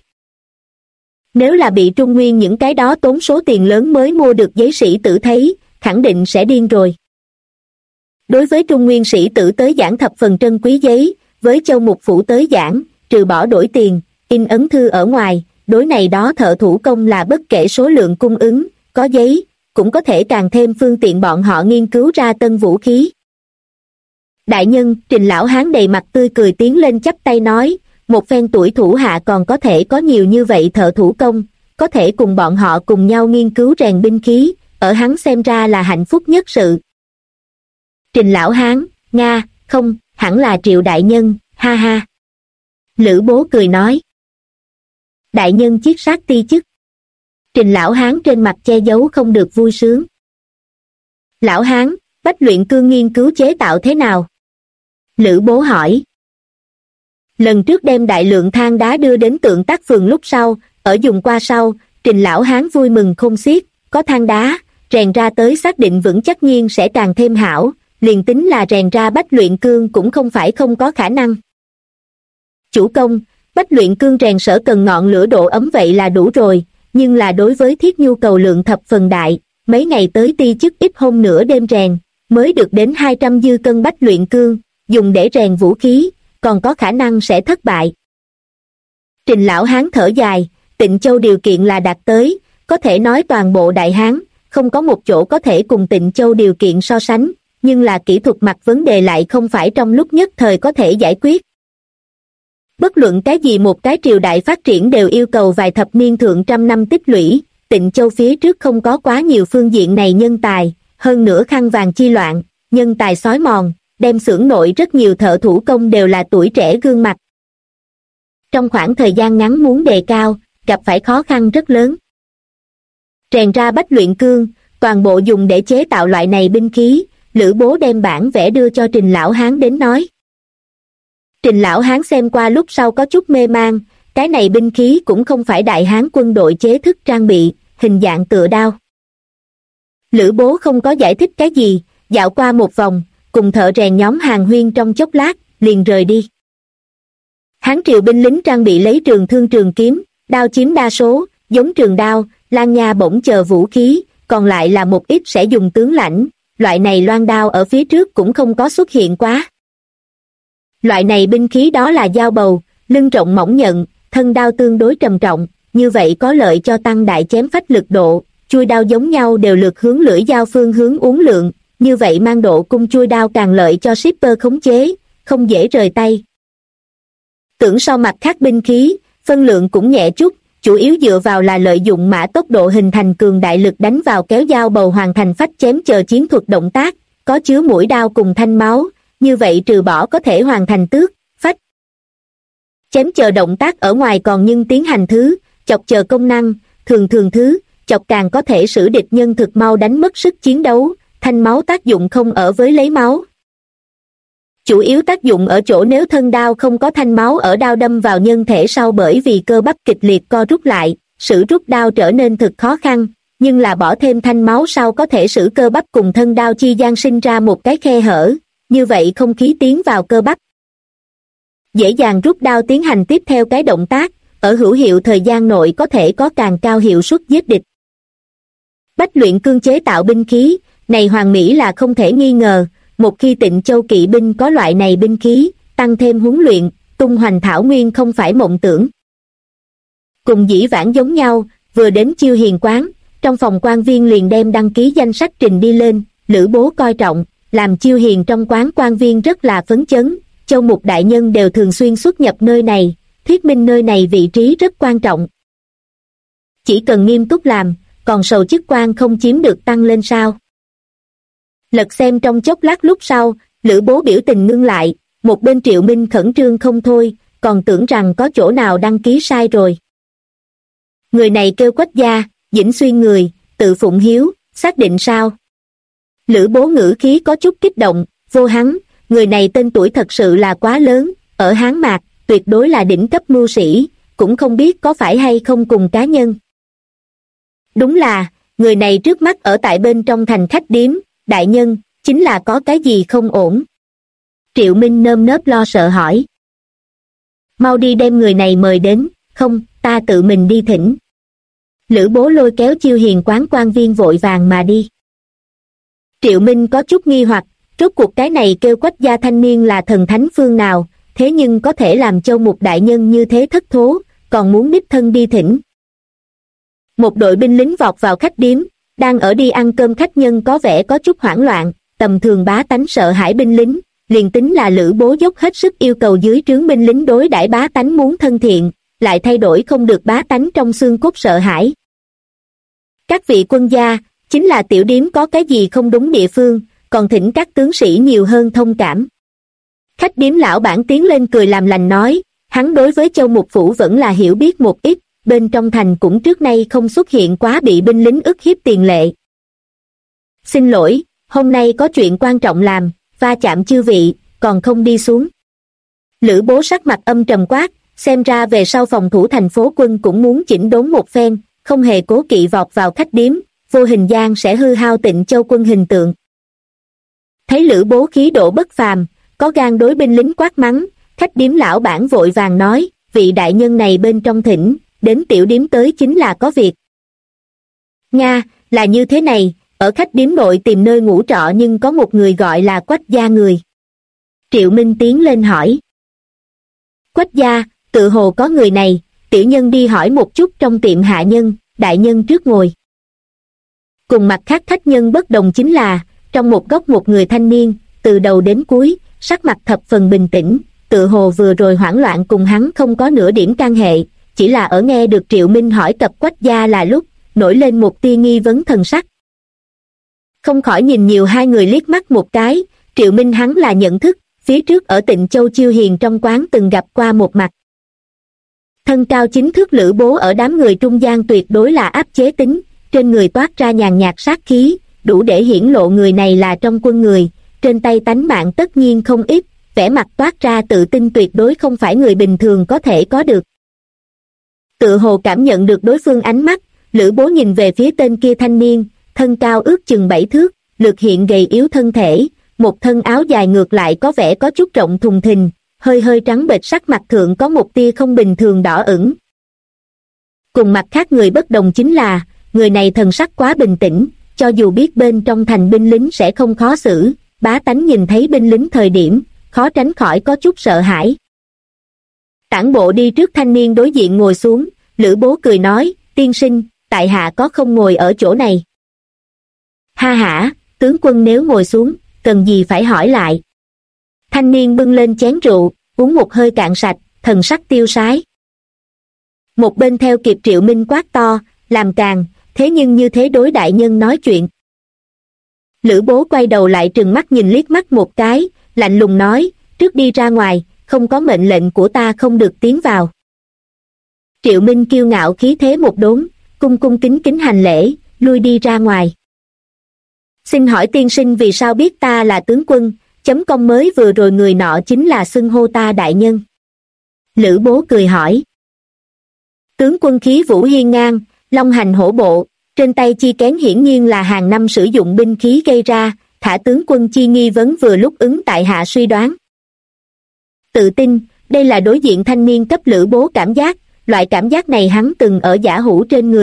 Nếu là bị Trung Nguyên những cái đó tốn số tiền lớn mới mua được giấy sĩ tử thấy, khẳng định sẽ điên rồi. Đối với Trung Nguyên sĩ tử tới giảng thập phần trân quý giấy, với Châu Mục Phủ tới giảng, trừ bỏ đổi tiền, in ấn thư ở ngoài, đối này đó thợ thủ công là bất kể số lượng cung ứng, có giấy, cũng có thể càng thêm phương tiện bọn họ nghiên cứu ra tân vũ khí. Đại nhân, Trình lão hán đầy mặt tươi cười tiến lên chắp tay nói, một phen tuổi thủ hạ còn có thể có nhiều như vậy thợ thủ công, có thể cùng bọn họ cùng nhau nghiên cứu rèn binh khí, ở hắn xem ra là hạnh phúc nhất sự. Trình lão hán, Nga, không, hẳn là Triệu đại nhân, ha ha. Lữ Bố cười nói. Đại nhân chiết sát ti chức. Trình lão hán trên mặt che giấu không được vui sướng. Lão hán, Bách Luyện Cương nghiên cứu chế tạo thế nào? Lữ Bố hỏi. Lần trước đem đại lượng than đá đưa đến Tượng Tác Phường lúc sau, ở dùng qua sau, Trình lão hán vui mừng không xiết, có than đá, rèn ra tới xác định vững chắc nhiên sẽ càng thêm hảo, liền tính là rèn ra Bách Luyện Cương cũng không phải không có khả năng. Chủ công, Bách Luyện Cương rèn sở cần ngọn lửa độ ấm vậy là đủ rồi, nhưng là đối với thiết nhu cầu lượng thập phần đại, mấy ngày tới ti chức ít hôm nửa đêm rèn, mới được đến 200 dư cân Bách Luyện Cương, dùng để rèn vũ khí, còn có khả năng sẽ thất bại. Trình lão hán thở dài, Tịnh Châu điều kiện là đạt tới, có thể nói toàn bộ Đại Hán, không có một chỗ có thể cùng Tịnh Châu điều kiện so sánh, nhưng là kỹ thuật mặt vấn đề lại không phải trong lúc nhất thời có thể giải quyết. Bất luận cái gì một cái triều đại phát triển đều yêu cầu vài thập niên thượng trăm năm tích lũy, Tịnh Châu phía trước không có quá nhiều phương diện này nhân tài, hơn nữa khăn vàng chi loạn, nhân tài xói mòn, đem xưởng nội rất nhiều thợ thủ công đều là tuổi trẻ gương mặt. Trong khoảng thời gian ngắn muốn đề cao, gặp phải khó khăn rất lớn. Rèn ra Bách Luyện Cương, toàn bộ dùng để chế tạo loại này binh khí, Lữ Bố đem bản vẽ đưa cho Trình lão hán đến nói. Trình lão hán xem qua lúc sau có chút mê mang, cái này binh khí cũng không phải Đại Hán quân đội chế thức trang bị, hình dạng tựa đao. Lữ Bố không có giải thích cái gì, dạo qua một vòng, cùng thợ rèn nhóm Hàn Huyên trong chốc lát, liền rời đi. Hán triều binh lính trang bị lấy trường thương trường kiếm, đao chiếm đa số, giống trường đao, lan nha bổng chờ vũ khí, còn lại là một ít sẽ dùng tướng lãnh, loại này loan đao ở phía trước cũng không có xuất hiện quá. Loại này binh khí đó là dao bầu, lưng rộng mỏng nhận, thân đao tương đối trầm trọng, như vậy có lợi cho tăng đại chém phách lực độ, chui đao giống nhau đều lược hướng lưỡi dao phương hướng uốn lượn, như vậy mang độ cung chui đao càng lợi cho shipper khống chế, không dễ rời tay. Tưởng so mặt khác binh khí, phân lượng cũng nhẹ chút, chủ yếu dựa vào là lợi dụng mã tốc độ hình thành cường đại lực đánh vào kéo dao bầu hoàn thành phách chém chờ chiến thuật động tác, có chứa mũi đao cùng thanh máu, như vậy trừ bỏ có thể hoàn thành tước, phách chém chờ động tác ở ngoài còn nhưng tiến hành thứ, chọc chờ công năng, thường thứ, chọc càng có thể使địch nhân thực mau đánh mất sức chiến đấu, thanh máu tác dụng không ở với lấy máu. Chủ yếu tác dụng ở chỗ nếu thân đao không có thanh máu ở đao đâm vào nhân thể sau bởi vì cơ bắp kịch liệt co rút lại, sử rút đao trở nên thực khó khăn, nhưng là bỏ thêm thanh máu sau có thể使cơ bắp cùng thân đao chi gian sinh ra một cái khe hở, như vậy không khí tiến vào cơ bắp. Dễ dàng rút đao tiến hành tiếp theo cái động tác, ở hữu hiệu thời gian nội có thể có càng cao hiệu suất giết địch. Bách luyện cương chế tạo binh khí, này hoàn mỹ là không thể nghi ngờ, một khi Tịnh Châu kỵ binh có loại này binh khí, tăng thêm huấn luyện, tung hoành thảo nguyên không phải mộng tưởng. Cùng dĩ vãng giống nhau, vừa đến Chiêu Hiền quán, trong phòng quan viên liền đem đăng ký danh sách trình đi lên, Lữ Bố coi trọng, làm Chiêu Hiền trong quán quan viên rất là phấn chấn, Châu Mục đại nhân đều thường xuyên xuất nhập nơi này, thuyết minh nơi này vị trí rất quan trọng. Chỉ cần nghiêm túc làm, còn sầu chức quan không chiếm được tăng lên sao? Lật xem trong chốc lát lúc sau, Lữ Bố biểu tình ngưng lại, một bên Triệu Minh khẩn trương không thôi, còn tưởng rằng có chỗ nào đăng ký sai rồi. Người này kêu Quách Gia, Dĩnh Xuyên người, tự phụng hiếu, xác định sao? Lữ Bố ngữ khí có chút kích động, vô hắn, người này tên tuổi thật sự là quá lớn, ở Hán Mạc, tuyệt đối là đỉnh cấp mưu sĩ, cũng không biết có phải hay không cùng cá nhân. Đúng là, người này trước mắt ở tại bên trong thành khách điếm, đại nhân, chính là có cái gì không ổn. Triệu Minh nơm nớp lo sợ hỏi. Mau đi đem người này mời đến, không, ta tự mình đi thỉnh. Lữ Bố lôi kéo Chiêu Hiền quán quan viên vội vàng mà đi. Triệu Minh có chút nghi hoặc, rốt cuộc cái này kêu Quách Gia thanh niên là thần thánh phương nào, thế nhưng có thể làm Châu Mục đại nhân như thế thất thố, còn muốn đích thân đi thỉnh. Một đội binh lính vọt vào khách điếm, đang ở đi ăn cơm khách nhân có vẻ có chút hoảng loạn, tầm thường bá tánh sợ hãi binh lính, liền tính là Lữ Bố dốc hết sức yêu cầu dưới trướng binh lính đối đãi bá tánh muốn thân thiện, lại thay đổi không được bá tánh trong xương cốt sợ hãi. Các vị quân gia, chính là tiểu điếm có cái gì không đúng địa phương, còn thỉnh các tướng sĩ nhiều hơn thông cảm. Khách điếm lão bản tiến lên cười làm lành nói, hắn đối với Châu Mục Phủ vẫn là hiểu biết một ít, bên trong thành cũng trước nay không xuất hiện quá bị binh lính ức hiếp tiền lệ. Xin lỗi, hôm nay có chuyện quan trọng làm, va chạm chư vị, còn không đi xuống. Lữ Bố sắc mặt âm trầm quát, xem ra về sau phòng thủ thành phố quân cũng muốn chỉnh đốn một phen, không hề cố kỵ vọt vào khách điếm, vô hình gian sẽ hư hao Tịnh Châu quân hình tượng. Thấy Lữ Bố khí độ bất phàm, có gan đối binh lính quát mắng, khách điếm lão bản vội vàng nói, vị đại nhân này bên trong thỉnh, đến tiểu điếm tới chính là có việc. Nga, là như thế này, ở khách điếm nội tìm nơi ngủ trọ nhưng có một người gọi là Quách Gia người. Triệu Minh tiến lên hỏi. Quách Gia, tự hồ có người này, tiểu nhân đi hỏi một chút trong tiệm hạ nhân, đại nhân trước ngồi. Cùng mặt khác khách nhân bất đồng chính là, trong một góc một người thanh niên, từ đầu đến cuối, sắc mặt thập phần bình tĩnh, tự hồ vừa rồi hoảng loạn cùng hắn không có nửa điểm can hệ, chỉ là ở nghe được Triệu Minh hỏi cập Quách Gia là lúc, nổi lên một tia nghi vấn thần sắc. Không khỏi nhìn nhiều hai người liếc mắt một cái, Triệu Minh hắn là nhận thức, phía trước ở Tịnh Châu Chiêu Hiền trong quán từng gặp qua một mặt. Thân cao chính thước Lữ Bố ở đám người trung gian tuyệt đối là áp chế tính, trên người toát ra nhàn nhạt sát khí, đủ để hiển lộ người này là trong quân người, trên tay tánh mạng tất nhiên không ít, vẻ mặt toát ra tự tin tuyệt đối không phải người bình thường có thể có được. Tự hồ cảm nhận được đối phương ánh mắt, Lữ Bố nhìn về phía tên kia thanh niên, thân cao ước chừng 7 thước, lược hiện gầy yếu thân thể, một thân áo dài ngược lại có vẻ có chút rộng thùng thình, hơi hơi trắng bệch sắc mặt thượng có một tia không bình thường đỏ ửng. Cùng mặt khác người bất đồng chính là, người này thần sắc quá bình tĩnh, cho dù biết bên trong thành binh lính sẽ không khó xử, bá tánh nhìn thấy binh lính thời điểm, khó tránh khỏi có chút sợ hãi. Tản bộ đi trước thanh niên đối diện ngồi xuống, Lữ Bố cười nói, tiên sinh, tại hạ có không ngồi ở chỗ này. Ha hả, tướng quân nếu ngồi xuống, cần gì phải hỏi lại. Thanh niên bưng lên chén rượu, uống một hơi cạn sạch, thần sắc tiêu sái. Một bên theo kịp Triệu Minh quát to, làm càn, thế nhưng như thế đối đại nhân nói chuyện. Lữ Bố quay đầu lại trừng mắt nhìn liếc mắt một cái, lạnh lùng nói, trước đi ra ngoài, không có mệnh lệnh của ta không được tiến vào. Triệu Minh kiêu ngạo khí thế một đốn, cung cung kính kính hành lễ, lui đi ra ngoài. Xin hỏi tiên sinh vì sao biết ta là tướng quân, chấm công mới vừa rồi người nọ chính là xưng hô ta đại nhân. Lữ Bố cười hỏi. Tướng quân khí vũ hiên ngang, long hành hổ bộ, trên tay chi kén hiển nhiên là hàng năm sử dụng binh khí gây ra, thả tướng quân chi nghi vấn vừa lúc ứng tại hạ suy đoán. Tự tin, đây là đối diện thanh niên cấp Lữ Bố cảm giác, loại cảm giác này hắn từng ở giả hủ trên người